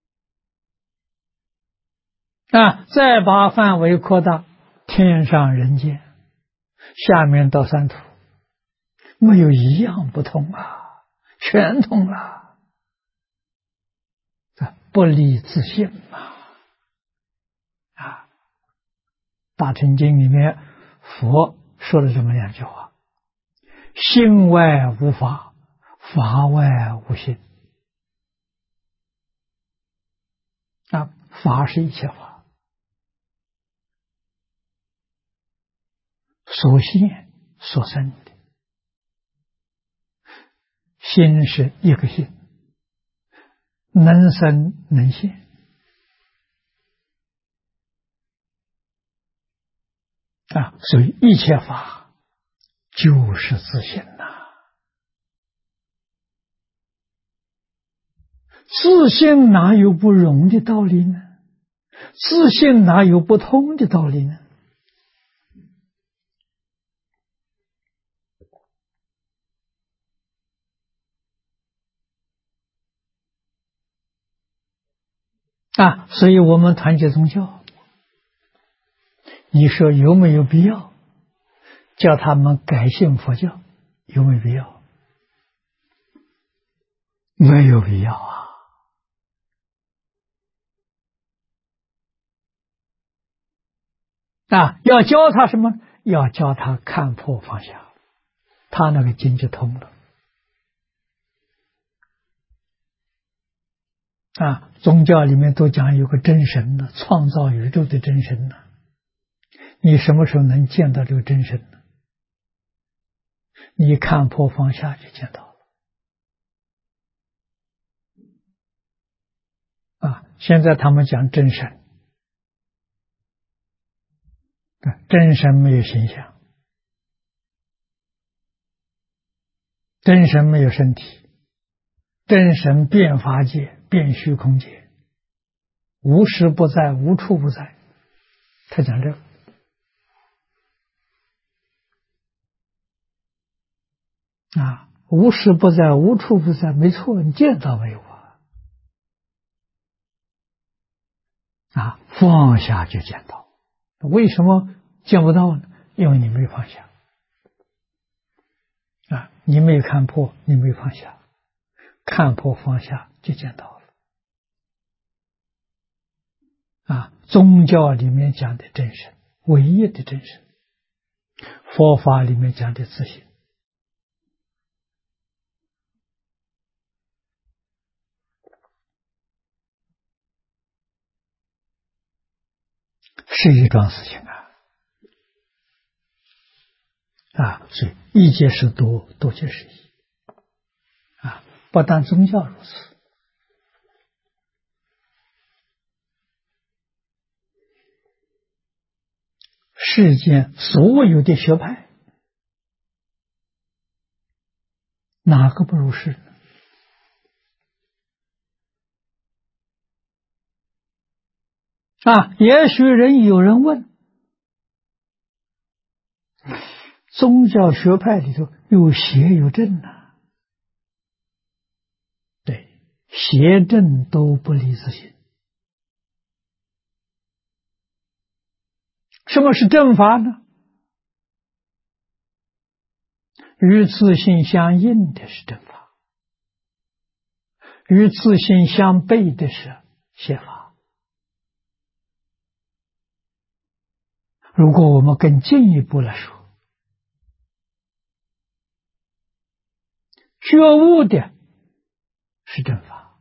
再把范围扩大，天上人间，下面到三途，没有一样不通全通了。不离自性大乘经里面佛说了这么2句话：心外无法，法外无心。法是一切法，所现所生的。心是一个心，能生能现。所以一切法就是自性自性哪有不容的道理呢？自性哪有不通的道理呢？所以我们团结宗教，你说有没有必要叫他们改信佛教？有没有必要？没有必要要教他什么？要教他看破放下，他那个经就通了。 宗教里面都讲有个真神呢，创造宇宙的真神呢。你什么时候能见到这个真神呢？你看破放下就见到了。现在他们讲真神，真神没有形象，真神没有身体，真神遍法界，遍虚空界，无时不在，无处不在。他讲这个。无时不在，无处不在，没错，你见到没有放下就见到。为什么见不到呢？因为你没放下。你没看破，你没放下，看破放下就见到了。宗教里面讲的真神，唯一的真神；佛法里面讲的自性。是一桩事情所以一皆是多，多皆是一不但宗教如此，世间所有的学派，哪个不如是呢？也许有人问，宗教学派里头有邪有正对，邪正都不离自性。什么是正法呢？与自性相应的是正法，与自性相悖的是邪法。如果我们更进一步来说，觉悟的是正法，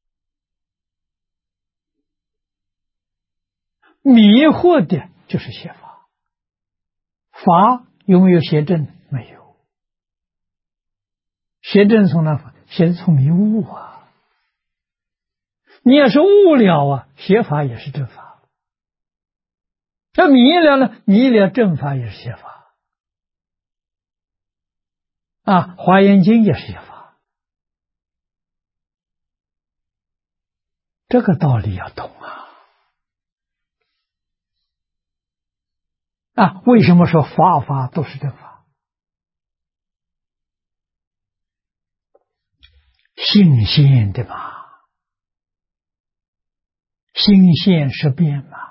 迷惑的就是邪法。法有没有邪正？没有。邪正从哪？邪从迷悟你也是悟了邪法也是正法。这迷了呢？迷了正法也是邪法。华严经也是邪法。这个道理要懂为什么说法都是正法？性现的嘛，心现识变嘛，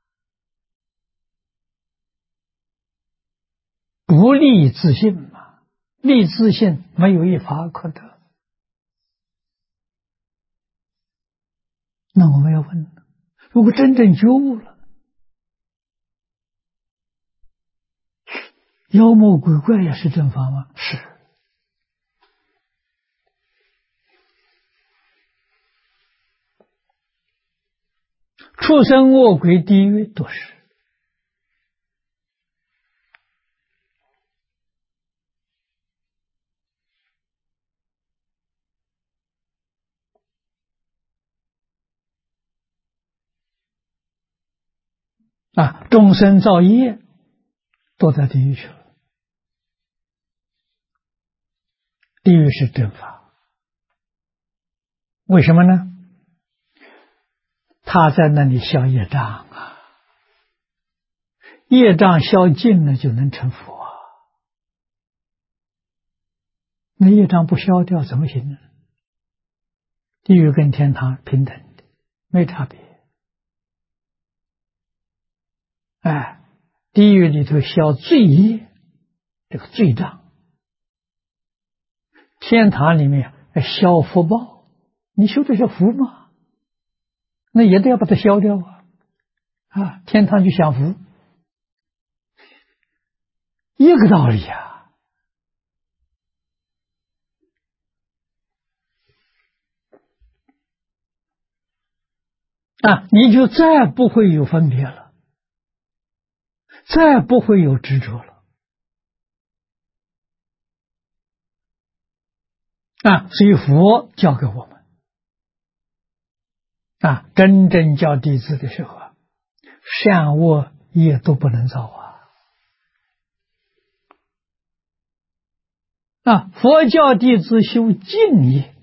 不立自性嘛，立自性没有一法可得。那我们要问，如果真正觉悟了，妖魔鬼怪也是正法吗？是。畜生恶鬼地狱都是。众生造业都在地狱去了。地狱是正法。为什么呢？他在那里消业障业障消尽了就能成佛那业障不消掉怎么行呢？地狱跟天堂平等的，没差别。地狱里头消罪业，这个罪障；天堂里面消福报。你修这些福嘛，那也得要把它消掉天堂就享福，一个道理你就再不会有分别了，再不会有执着了。所以佛教给我们真正教弟子的时候善恶业都不能造佛教弟子修净业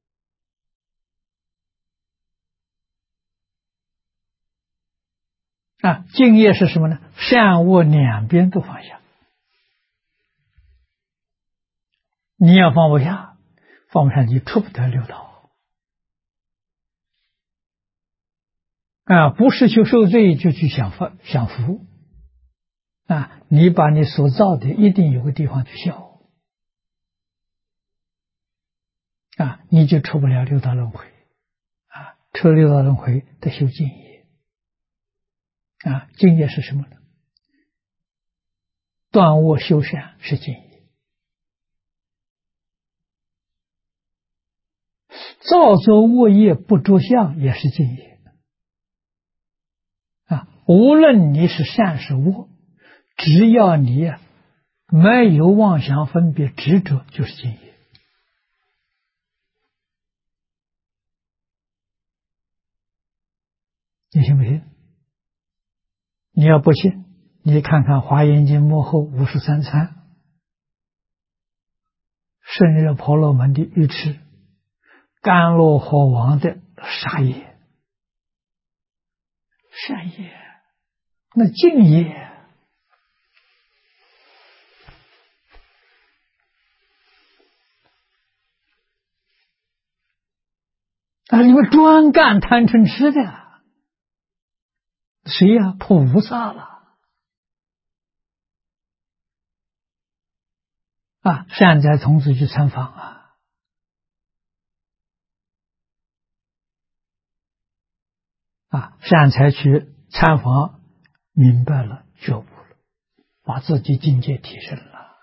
净业是什么呢？善恶两边都放下。你要放不下，放不下你出不得六道不是去受罪就去享福你把你所造的一定有个地方去消你就出不了六道轮回出六道轮回得修净业净业是什么呢？断恶修善是净业，造作恶业不着相也是净业无论你是善是恶，只要你没有妄想分别执着，就是净业。你信不信？你要不信，你看看《华严经》末后53参，胜热婆罗门的愚痴，甘露火王的杀业、善业，那净业你们专干贪嗔痴的，谁菩萨了善哉童子去参访善财去参访，明白了，觉悟了，把自己境界提升了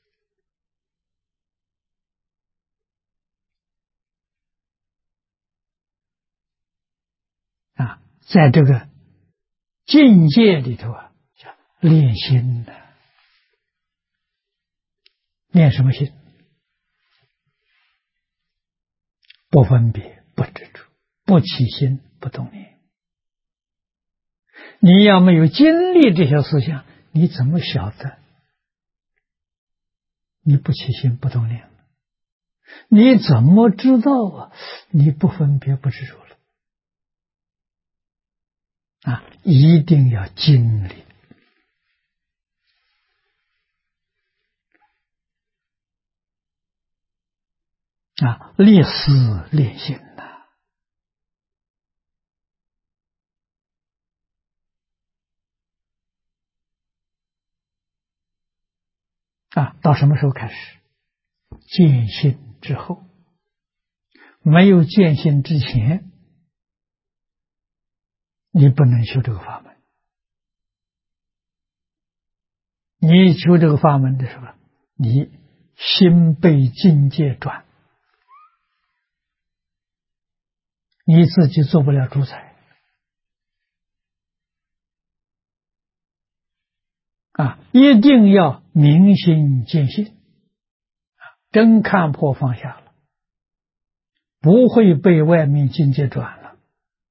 在这个境界里头叫练心的。练什么心？不分别，不执着，不起心，不动念。你要没有经历这些思想，你怎么晓得你不起心不动念？你怎么知道你不分别不执着了？一定要经历立思练心到什么时候开始？见性之后。没有见性之前，你不能修这个法门。你修这个法门的时候，你心被境界转，你自己做不了主宰一定要明心见性真看破放下了，不会被外面境界转了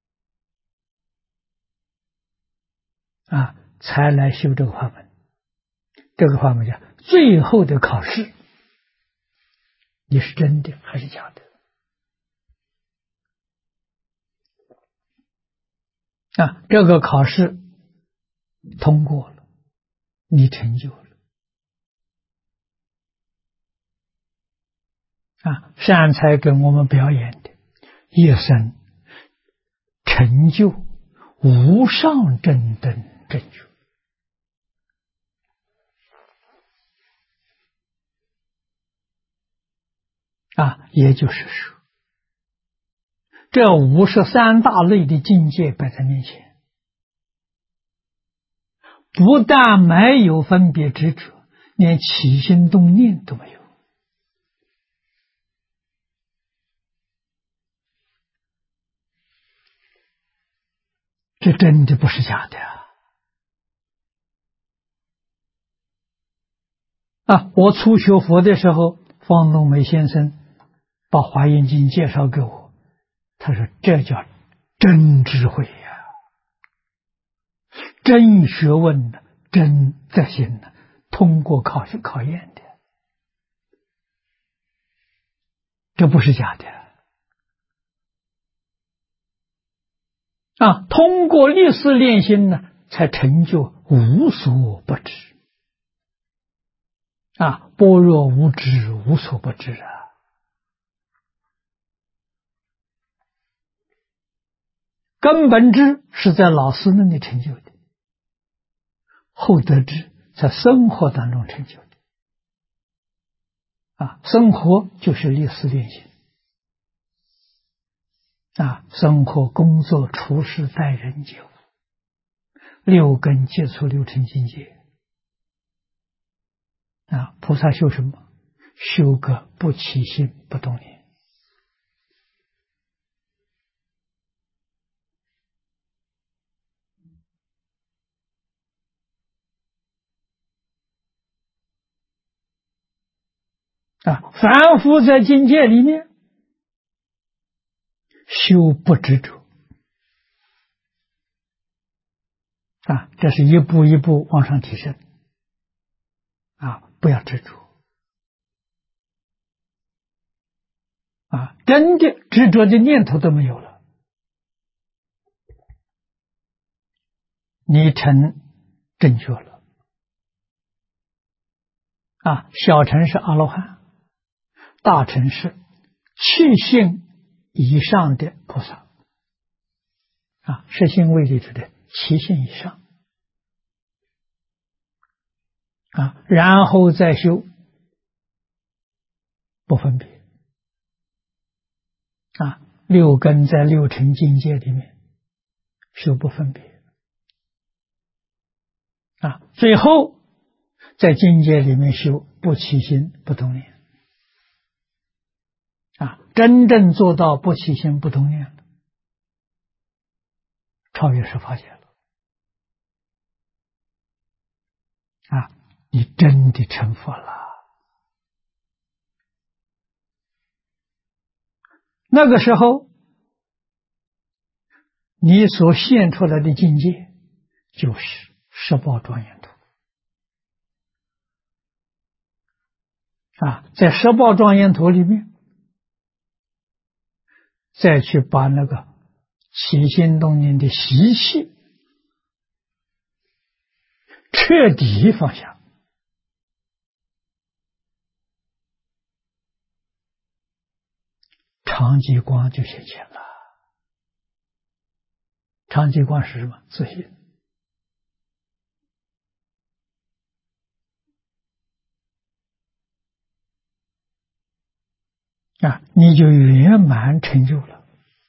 才来修这个法门。这个法门叫最后的考试，你是真的还是假的这个考试通过了，你成就了善财跟我们表演的一生成就无上正等正觉也就是说，这53大类的境界摆在面前，不但没有分别执着，连起心动念都没有是真的，不是假的啊！我初学佛的时候，方东梅先生把《华严经》介绍给我，他说这叫真智慧呀，真学问的，真德行的，通过考验的，这不是假的啊！通过历史练心呢，才成就无所不知啊！般若无知，无所不知啊！根本智是在老师那里成就的，后得智在生活当中成就的啊！生活就是历史练习啊！生活、工作、处事、待人接物，六根接触六尘境界啊！菩萨修什么？修个不起心不动念啊！凡夫在境界里面修不执着啊！这是一步一步往上提升啊！不要执着啊！真的执着的念头都没有了，你成正觉了啊！小乘是阿罗汉，大乘是七性以上的菩萨啊，十性位里头的七性以上啊，然后再修不分别啊，六根在六尘境界里面修不分别啊，最后在境界里面修不起心不动念啊，真正做到不起心不动念，超越十法界了啊！你真的成佛了。那个时候，你所现出来的境界，就是十报庄严图啊！在十报庄严图里面，再去把那个起心动念的习气彻底放下，常寂光就显现了。常寂光是什么？自信啊，你就圆满成就了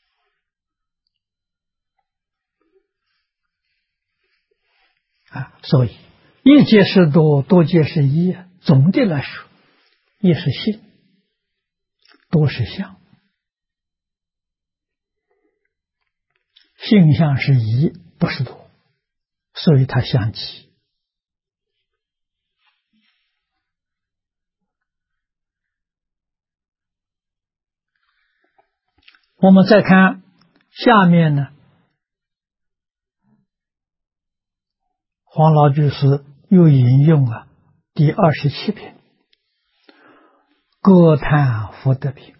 啊！所以一皆是多，多皆是一。总的来说，一是性，多是相。性相是一，不是多，所以它相齐。我们再看下面呢，黄老居士又引用了第27篇歌叹福德品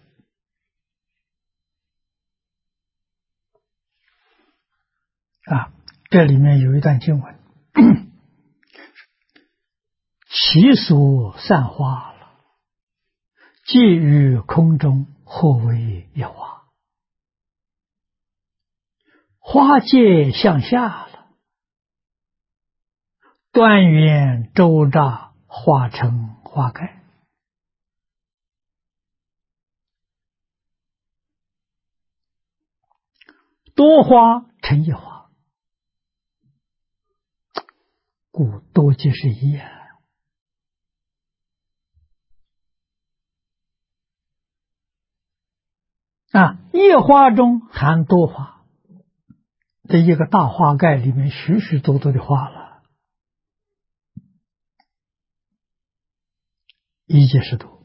啊，这里面有一段经文其所散花了，寄于空中，或为一花。花界向下了，断缘周匝，化成花盖。多花成一花，故多即是一啊！一花中含多花， 这一个大花盖里面许许多多的花了，一界是多。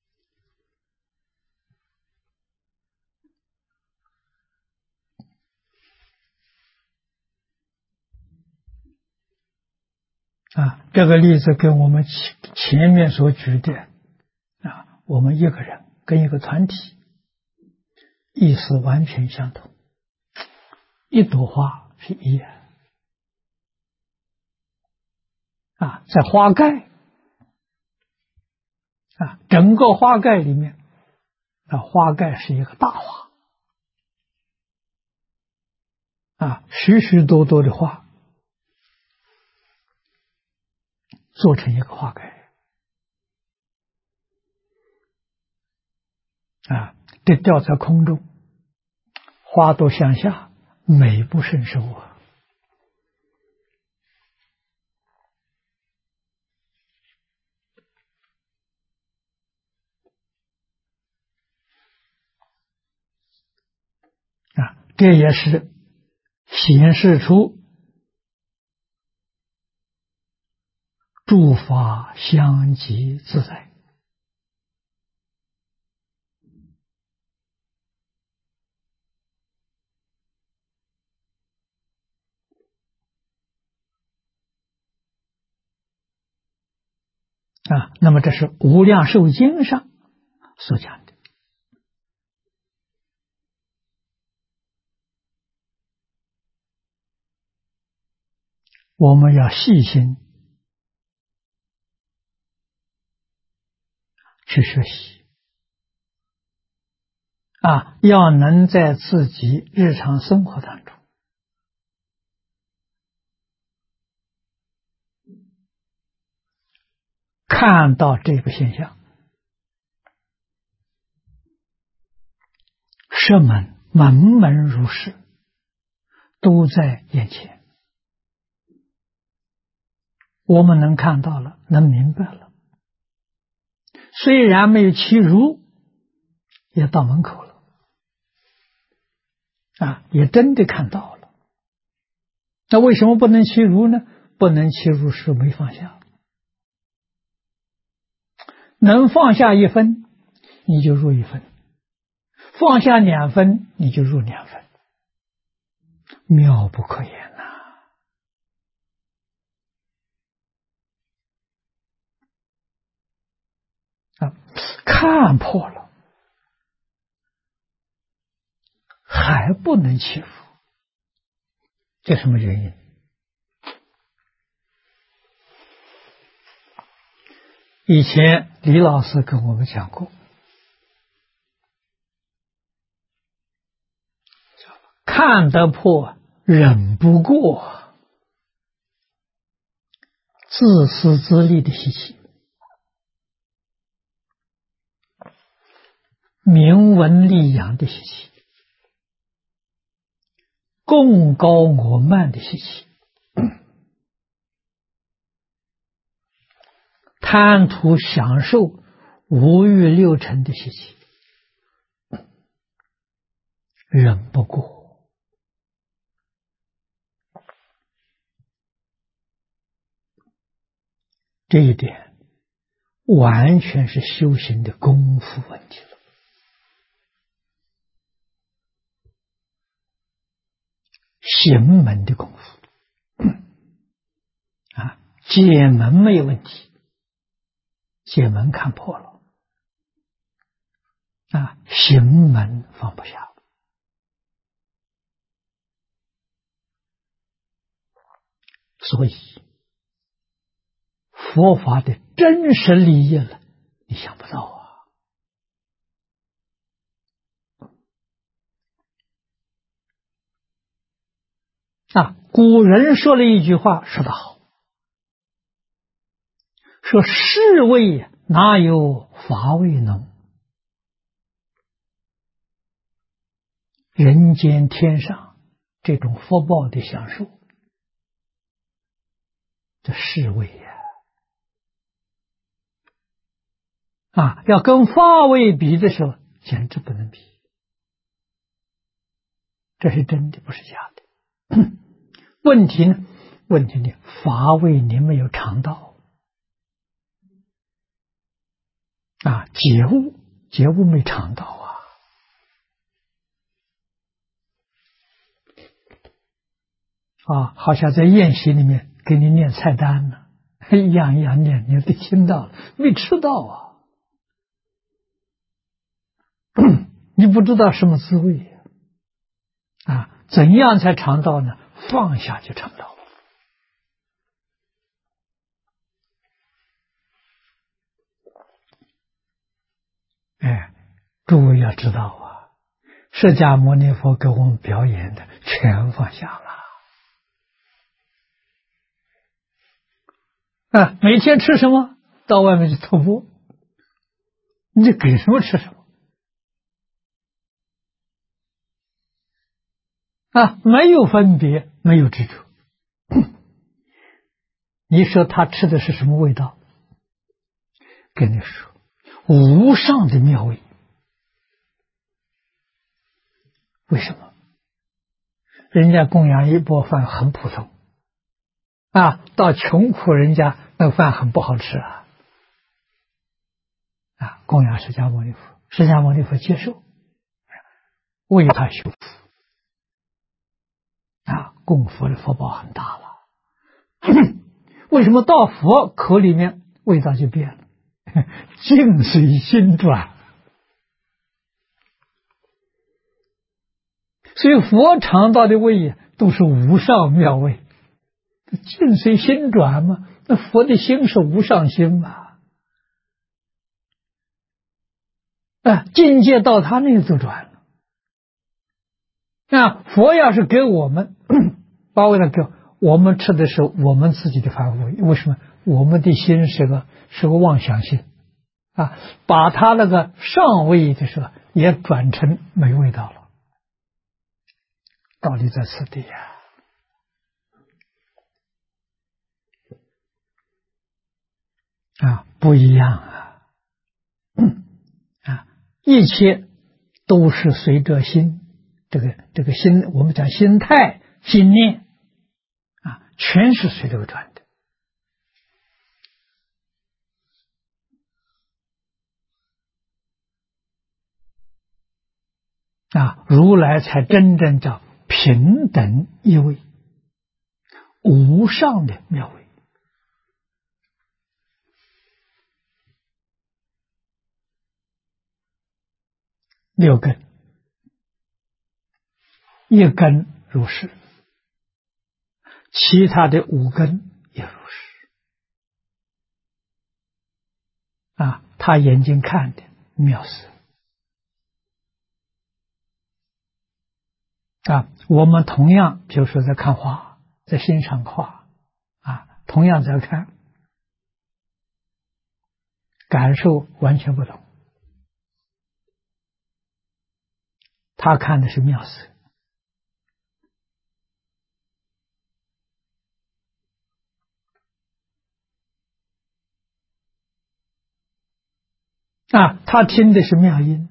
这个例子跟我们前面所举的我们一个人跟一个团体意思完全相同，一朵花是一在花盖整个花盖里面花盖是一个大花许许多多的花做成一个花盖这吊在空中，花朵向下，美不胜收这也是显示出诸法相即自在那么这是《无量寿经》上所讲的。我们要细心去学习要能在自己日常生活当中看到这个现象，舍门门门如是，都在眼前。我们能看到了，能明白了，虽然没有其如，也到门口了也真的看到了。那为什么不能其如呢？不能其如是没放下。能放下1分，你就入1分；放下2分，你就入2分，妙不可言看破了，还不能起伏，这什么原因？以前李老师跟我们讲过，看得破，忍不过，自私自利的习气，名闻利养的习气，贡高我慢的习气，贪图享受五欲六尘的习气，忍不过。这一点完全是修行的功夫问题了。行门的功夫解门没有问题，解门看破了行门放不下。所以佛法的真实利益了，你想不到古人说了一句话说得好，说世味哪有法味浓，人间天上这种福报的享受，这世味要跟法味比的时候，简直不能比。这是真的，不是假的问题呢？问题呢？法味你没有尝到啊，觉悟没尝到啊，好像在宴席里面给你念菜单呢，一样一样念，你都听到了，没吃到你不知道什么滋味啊？怎样才尝到呢？放下就尝到了。哎，诸位要知道释迦牟尼佛给我们表演的全放下了每天吃什么？到外面去徒步，你就给什么吃什么没有分别，没有执着。你说他吃的是什么味道？跟你说，无上的妙味。为什么？人家供养一钵饭很普通到穷苦人家那个饭很不好吃供养释迦牟尼佛，释迦牟尼佛接受，为他修福供佛的福报很大了。为什么到佛口里面味道就变了？境随心转。所以佛尝到的味都是无上妙味，境随心转嘛。那佛的心是无上心嘛，境界到他那就转了。佛要是给我们把味道给我们，吃的是我们自己的法味。为什么？我们的心是个妄想心把他那个上味的时候也转成没味道了。道理在此地不一样一切都是随着心，这个心，我们讲心态、心念全是随流转的如来才真正叫平等一味，无上的妙味。六根，一根如是，其他的五根也如是他眼睛看的妙死我们同样比如说在看画，在欣赏画同样在看，感受完全不同。他看的是妙色他听的是妙音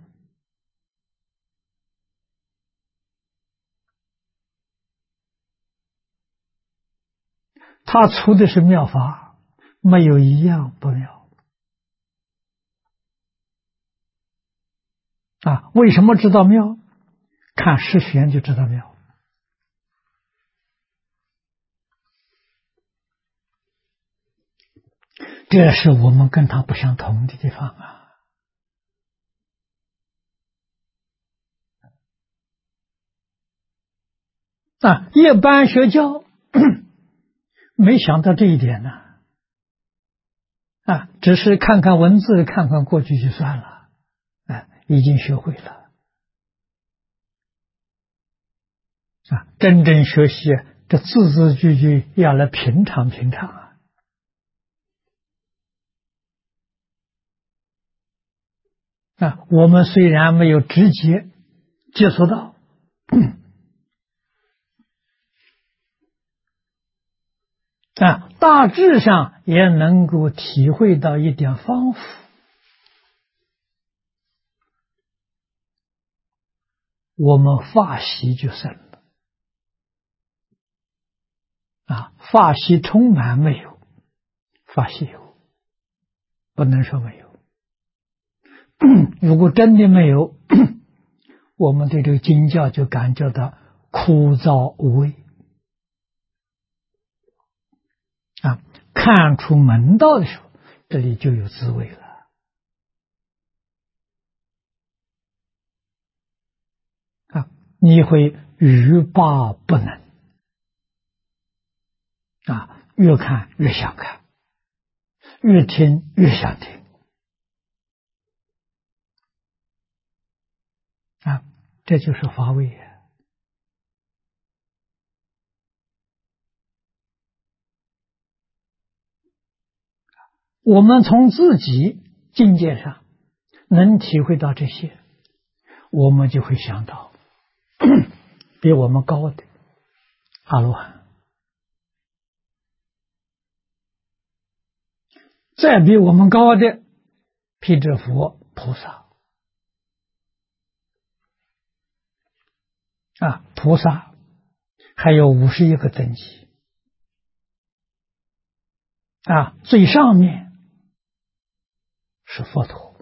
他出的是妙法，没有一样不妙为什么知道妙？看十玄就知道妙。这是我们跟他不相同的地方一般学教没想到这一点呢只是看看文字，看看过去就算了已经学会了真正学习这字字句句要来品尝品尝我们虽然没有直接接触到大致上也能够体会到一点方法，我们法喜就生了法喜充满没有？法喜有，不能说没有。如果真的没有，我们对这个经教就感觉到枯燥无味看出门道的时候，这里就有滋味了你会欲罢不能越看越想看，越听越想听这就是法味我们从自己境界上能体会到这些，我们就会想到比我们高的阿罗汉，再比我们高的辟支佛菩萨菩萨还有51个等级最上面是佛陀，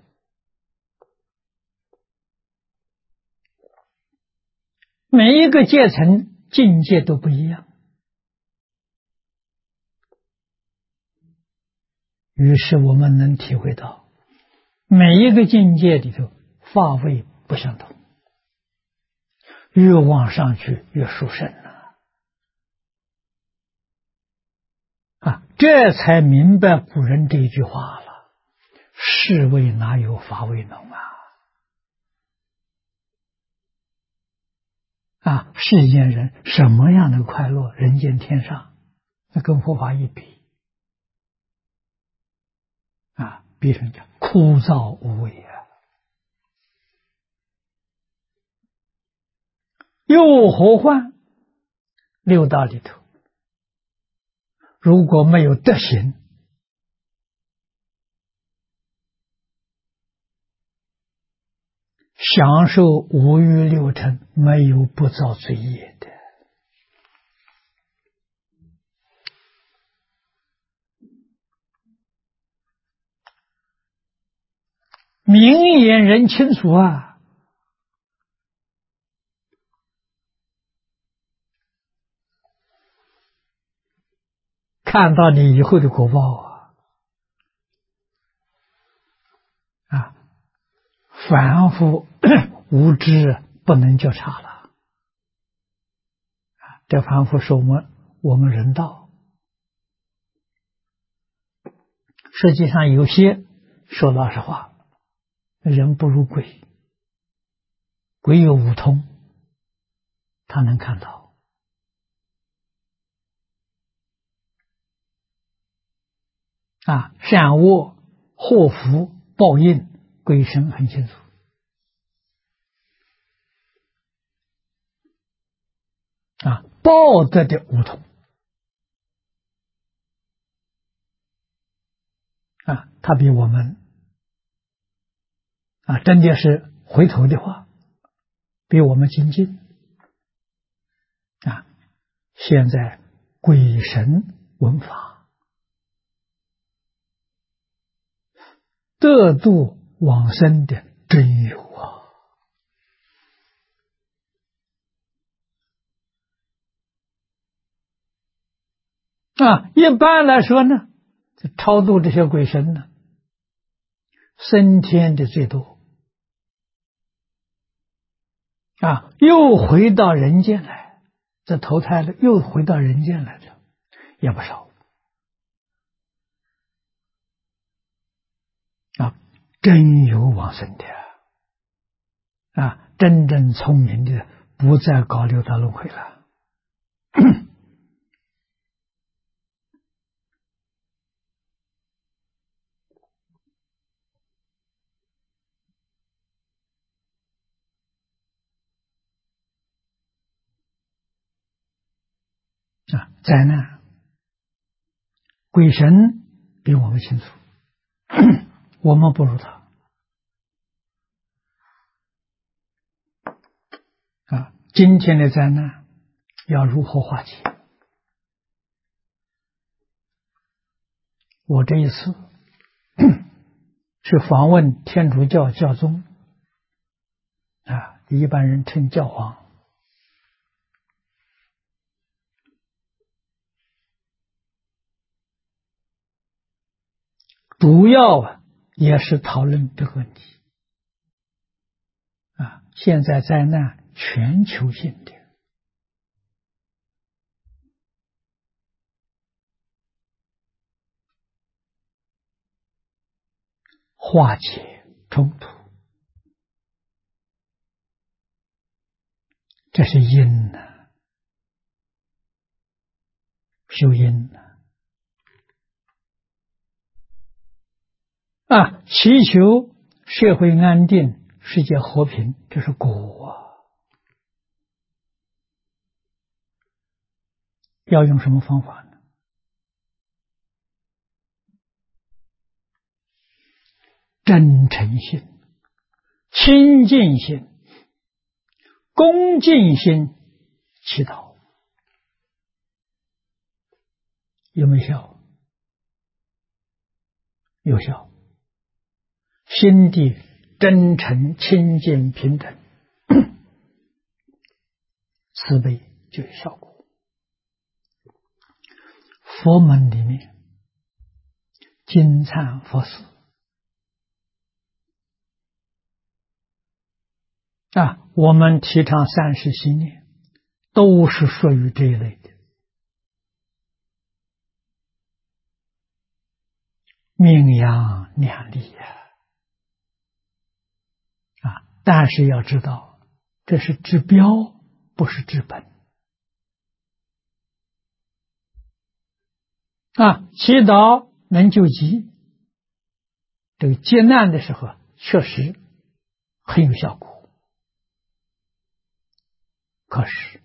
每一个阶层境界都不一样，于是我们能体会到每一个境界里头法味不相同，越往上去越殊胜这才明白古人这一句话了，是味哪有法味浓世间人什么样的快乐，人间天上，那跟佛法一比比成讲枯燥无味又何患六道里头如果没有德行，享受五欲六尘，没有不造罪业的明眼人清楚看到你以后的果报凡夫无知不能觉察了这凡夫是我们人道，实际上有些说老实话，人不如鬼，鬼有五通，他能看到善恶祸福报应，鬼神很清楚报德的五通他比我们真的是回头的话比我们精进现在鬼神闻法得度往生的真有一般来说呢，超度这些鬼神呢，升天的最多又回到人间来，这投胎了又回到人间来的也不少真有往生的真正聪明的不再搞六道轮回了灾难鬼神比我们清楚我们不如他今天的灾难要如何化解我这一次去访问天主教教宗一般人称教皇，主要也是讨论这个问题现在灾难全球性的，化解冲突，这是因修因祈求社会安定、世界和平，这是果要用什么方法呢？真诚心、清净心、恭敬心祈祷，有没有效？有效。心地真诚、清净、平等、慈悲就有效果。佛门里面金忏佛寺我们提倡三世心念，都是属于这一类的。名扬两利但是要知道，这是治标，不是治本祈祷能救急，这个劫难的时候确实很有效果。可是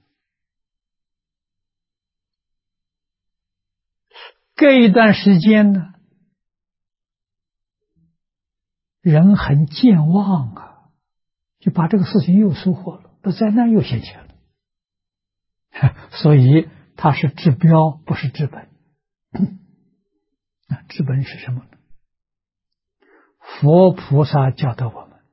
隔一段时间呢，人很健忘就把这个事情又疏忽了，这灾难又现前了。所以它是治标，不是治本。治本是什么呢？佛菩萨教导我们，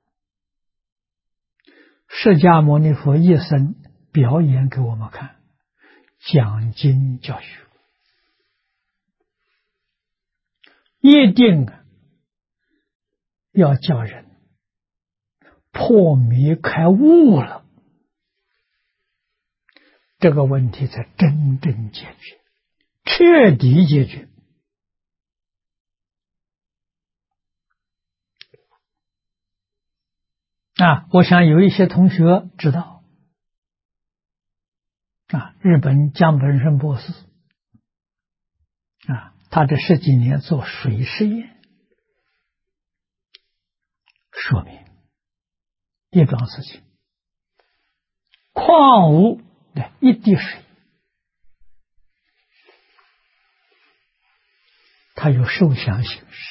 释迦牟尼佛一生表演给我们看，讲经教学，一定要叫人破迷开悟了，这个问题才真正解决，彻底解决。我想有一些同学知道日本江本胜博士他这10几年做水实验，说明一桩事情，矿物的一滴水，它有受想行识，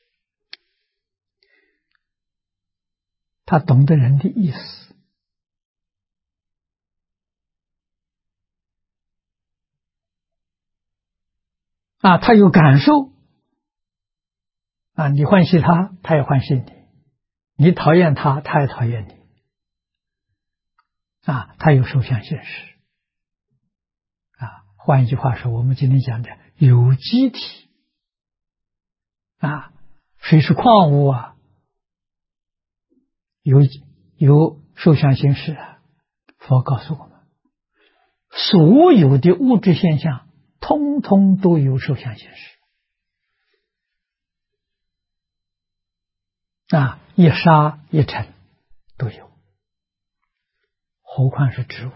他懂得人的意思他有感受你欢喜他，他也欢喜你，你讨厌他，他也讨厌你他有受想行识换一句话说，我们今天讲的有机体水是矿物有受想行识佛告诉我们，所有的物质现象通通都有受想行识一沙一尘都有，何况是植物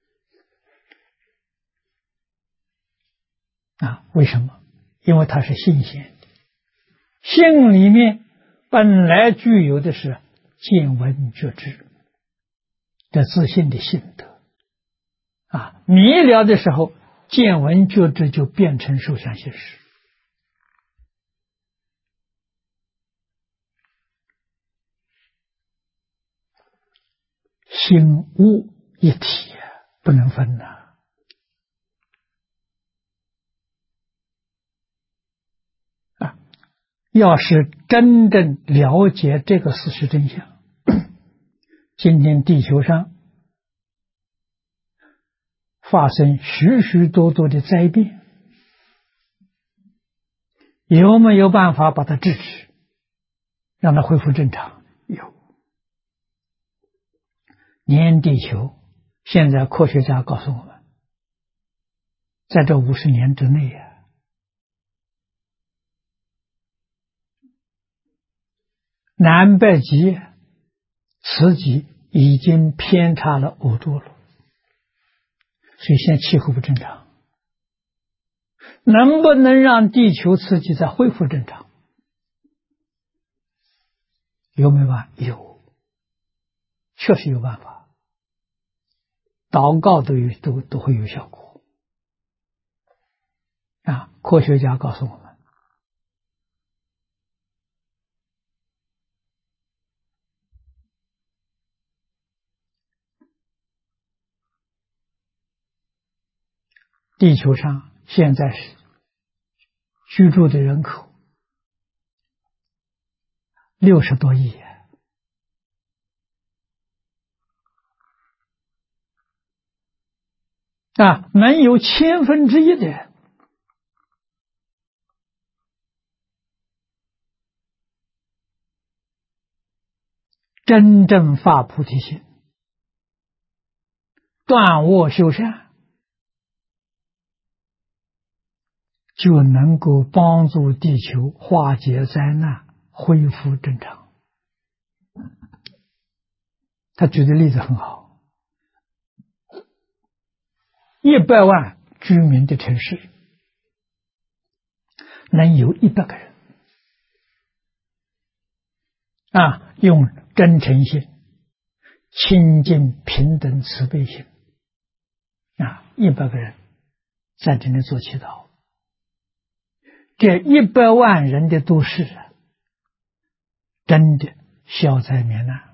为什么？因为它是性显的，性里面本来具有的是见闻觉知的自信的性德迷了的时候，见闻觉知就变成受想行识心物一体不能分要是真正了解这个事实真相，今天地球上发生许许多多的灾变，有没有办法把它制止，让它恢复正常？有。连地球现在科学家告诉我们，在这50年之内南北极、磁极已经偏差了5度了，所以现在气候不正常。能不能让地球磁极再恢复正常？有没有办法？有，确实有办法。祷告都会有效果啊！科学家告诉我们，地球上现在是居住的人口60多亿啊，能有1/1000的人真正发菩提心，断恶修善，就能够帮助地球化解灾难，恢复正常。他举的例子很好，100万居民的城市能有100个人啊，用真诚心、清净平等慈悲心啊，100个人在这里做祈祷，这100万人的都市真的消灾免难。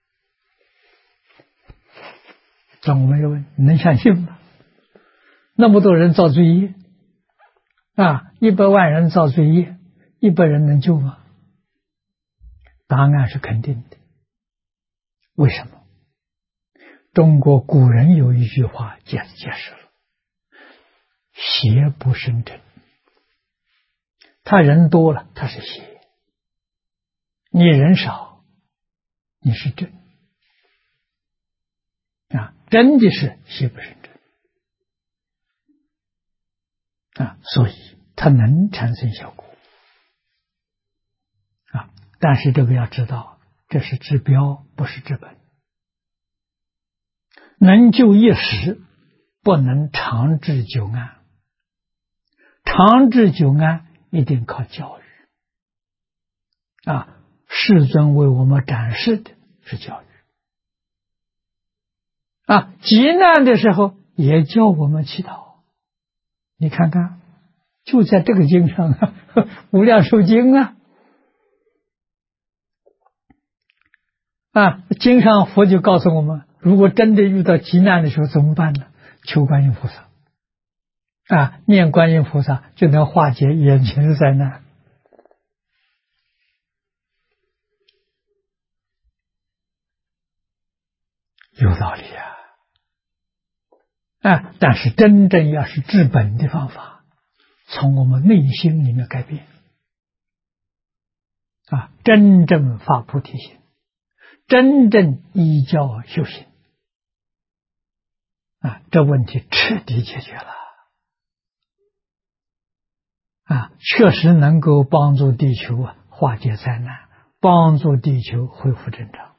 那我们要问，你能相信吗？那么多人造罪业啊，100万人造罪业，100人能救吗？答案是肯定的。为什么？中国古人有一句话解释了：邪不胜正。他人多了，他是邪；你人少，你是正啊！真的是邪不胜正啊，所以它能产生效果啊。但是这个要知道，这是治标，不是治本。能救一时，不能长治久安。长治久安一定靠教育啊！世尊为我们展示的是教育啊！急难的时候也教我们祈祷。你看看，就在这个经上啊，无量寿经经上佛就告诉我们，如果真的遇到急难的时候怎么办呢？求观音菩萨念观音菩萨就能化解眼前的灾难。有道理但是真正要是治本的方法，从我们内心里面改变真正发菩提心，真正依教修行这问题彻底解决了确实能够帮助地球化解灾难，帮助地球恢复正常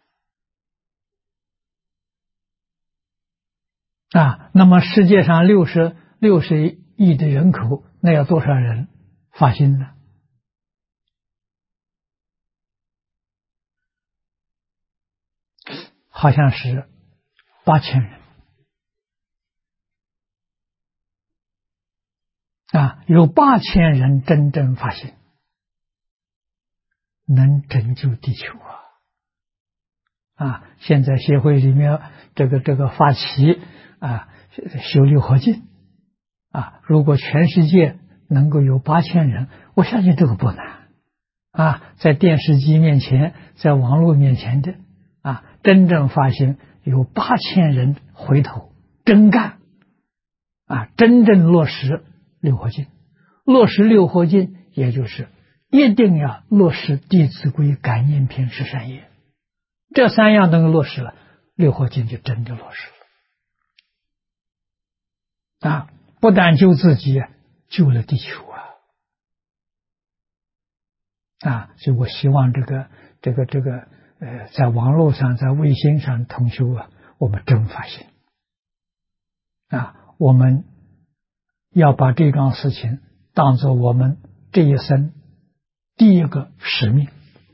那么世界上60亿的人口，那要多少人发心呢？好像是8000人有8000人真正发心，能拯救地球现在协会里面这个发起修六合敬如果全世界能够有8000人，我相信这个不难在电视机面前，在网络面前的真正发现有8000人回头真干真正落实六合敬。落实六合敬，也就是一定要落实《弟子规》感应篇十善业，这3样东西落实了，六合敬就真的落实了不但救自己，救了地球所以我希望在网络上，在微信上同修我们真发心我们要把这桩事情当作我们这一生第一个使命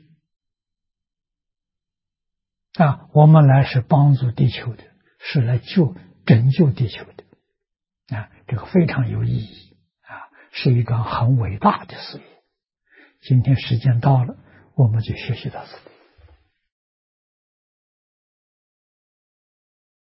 我们来是帮助地球的，是来拯救地球的这个非常有意义是一个很伟大的事业。今天时间到了，我们就学习到这里。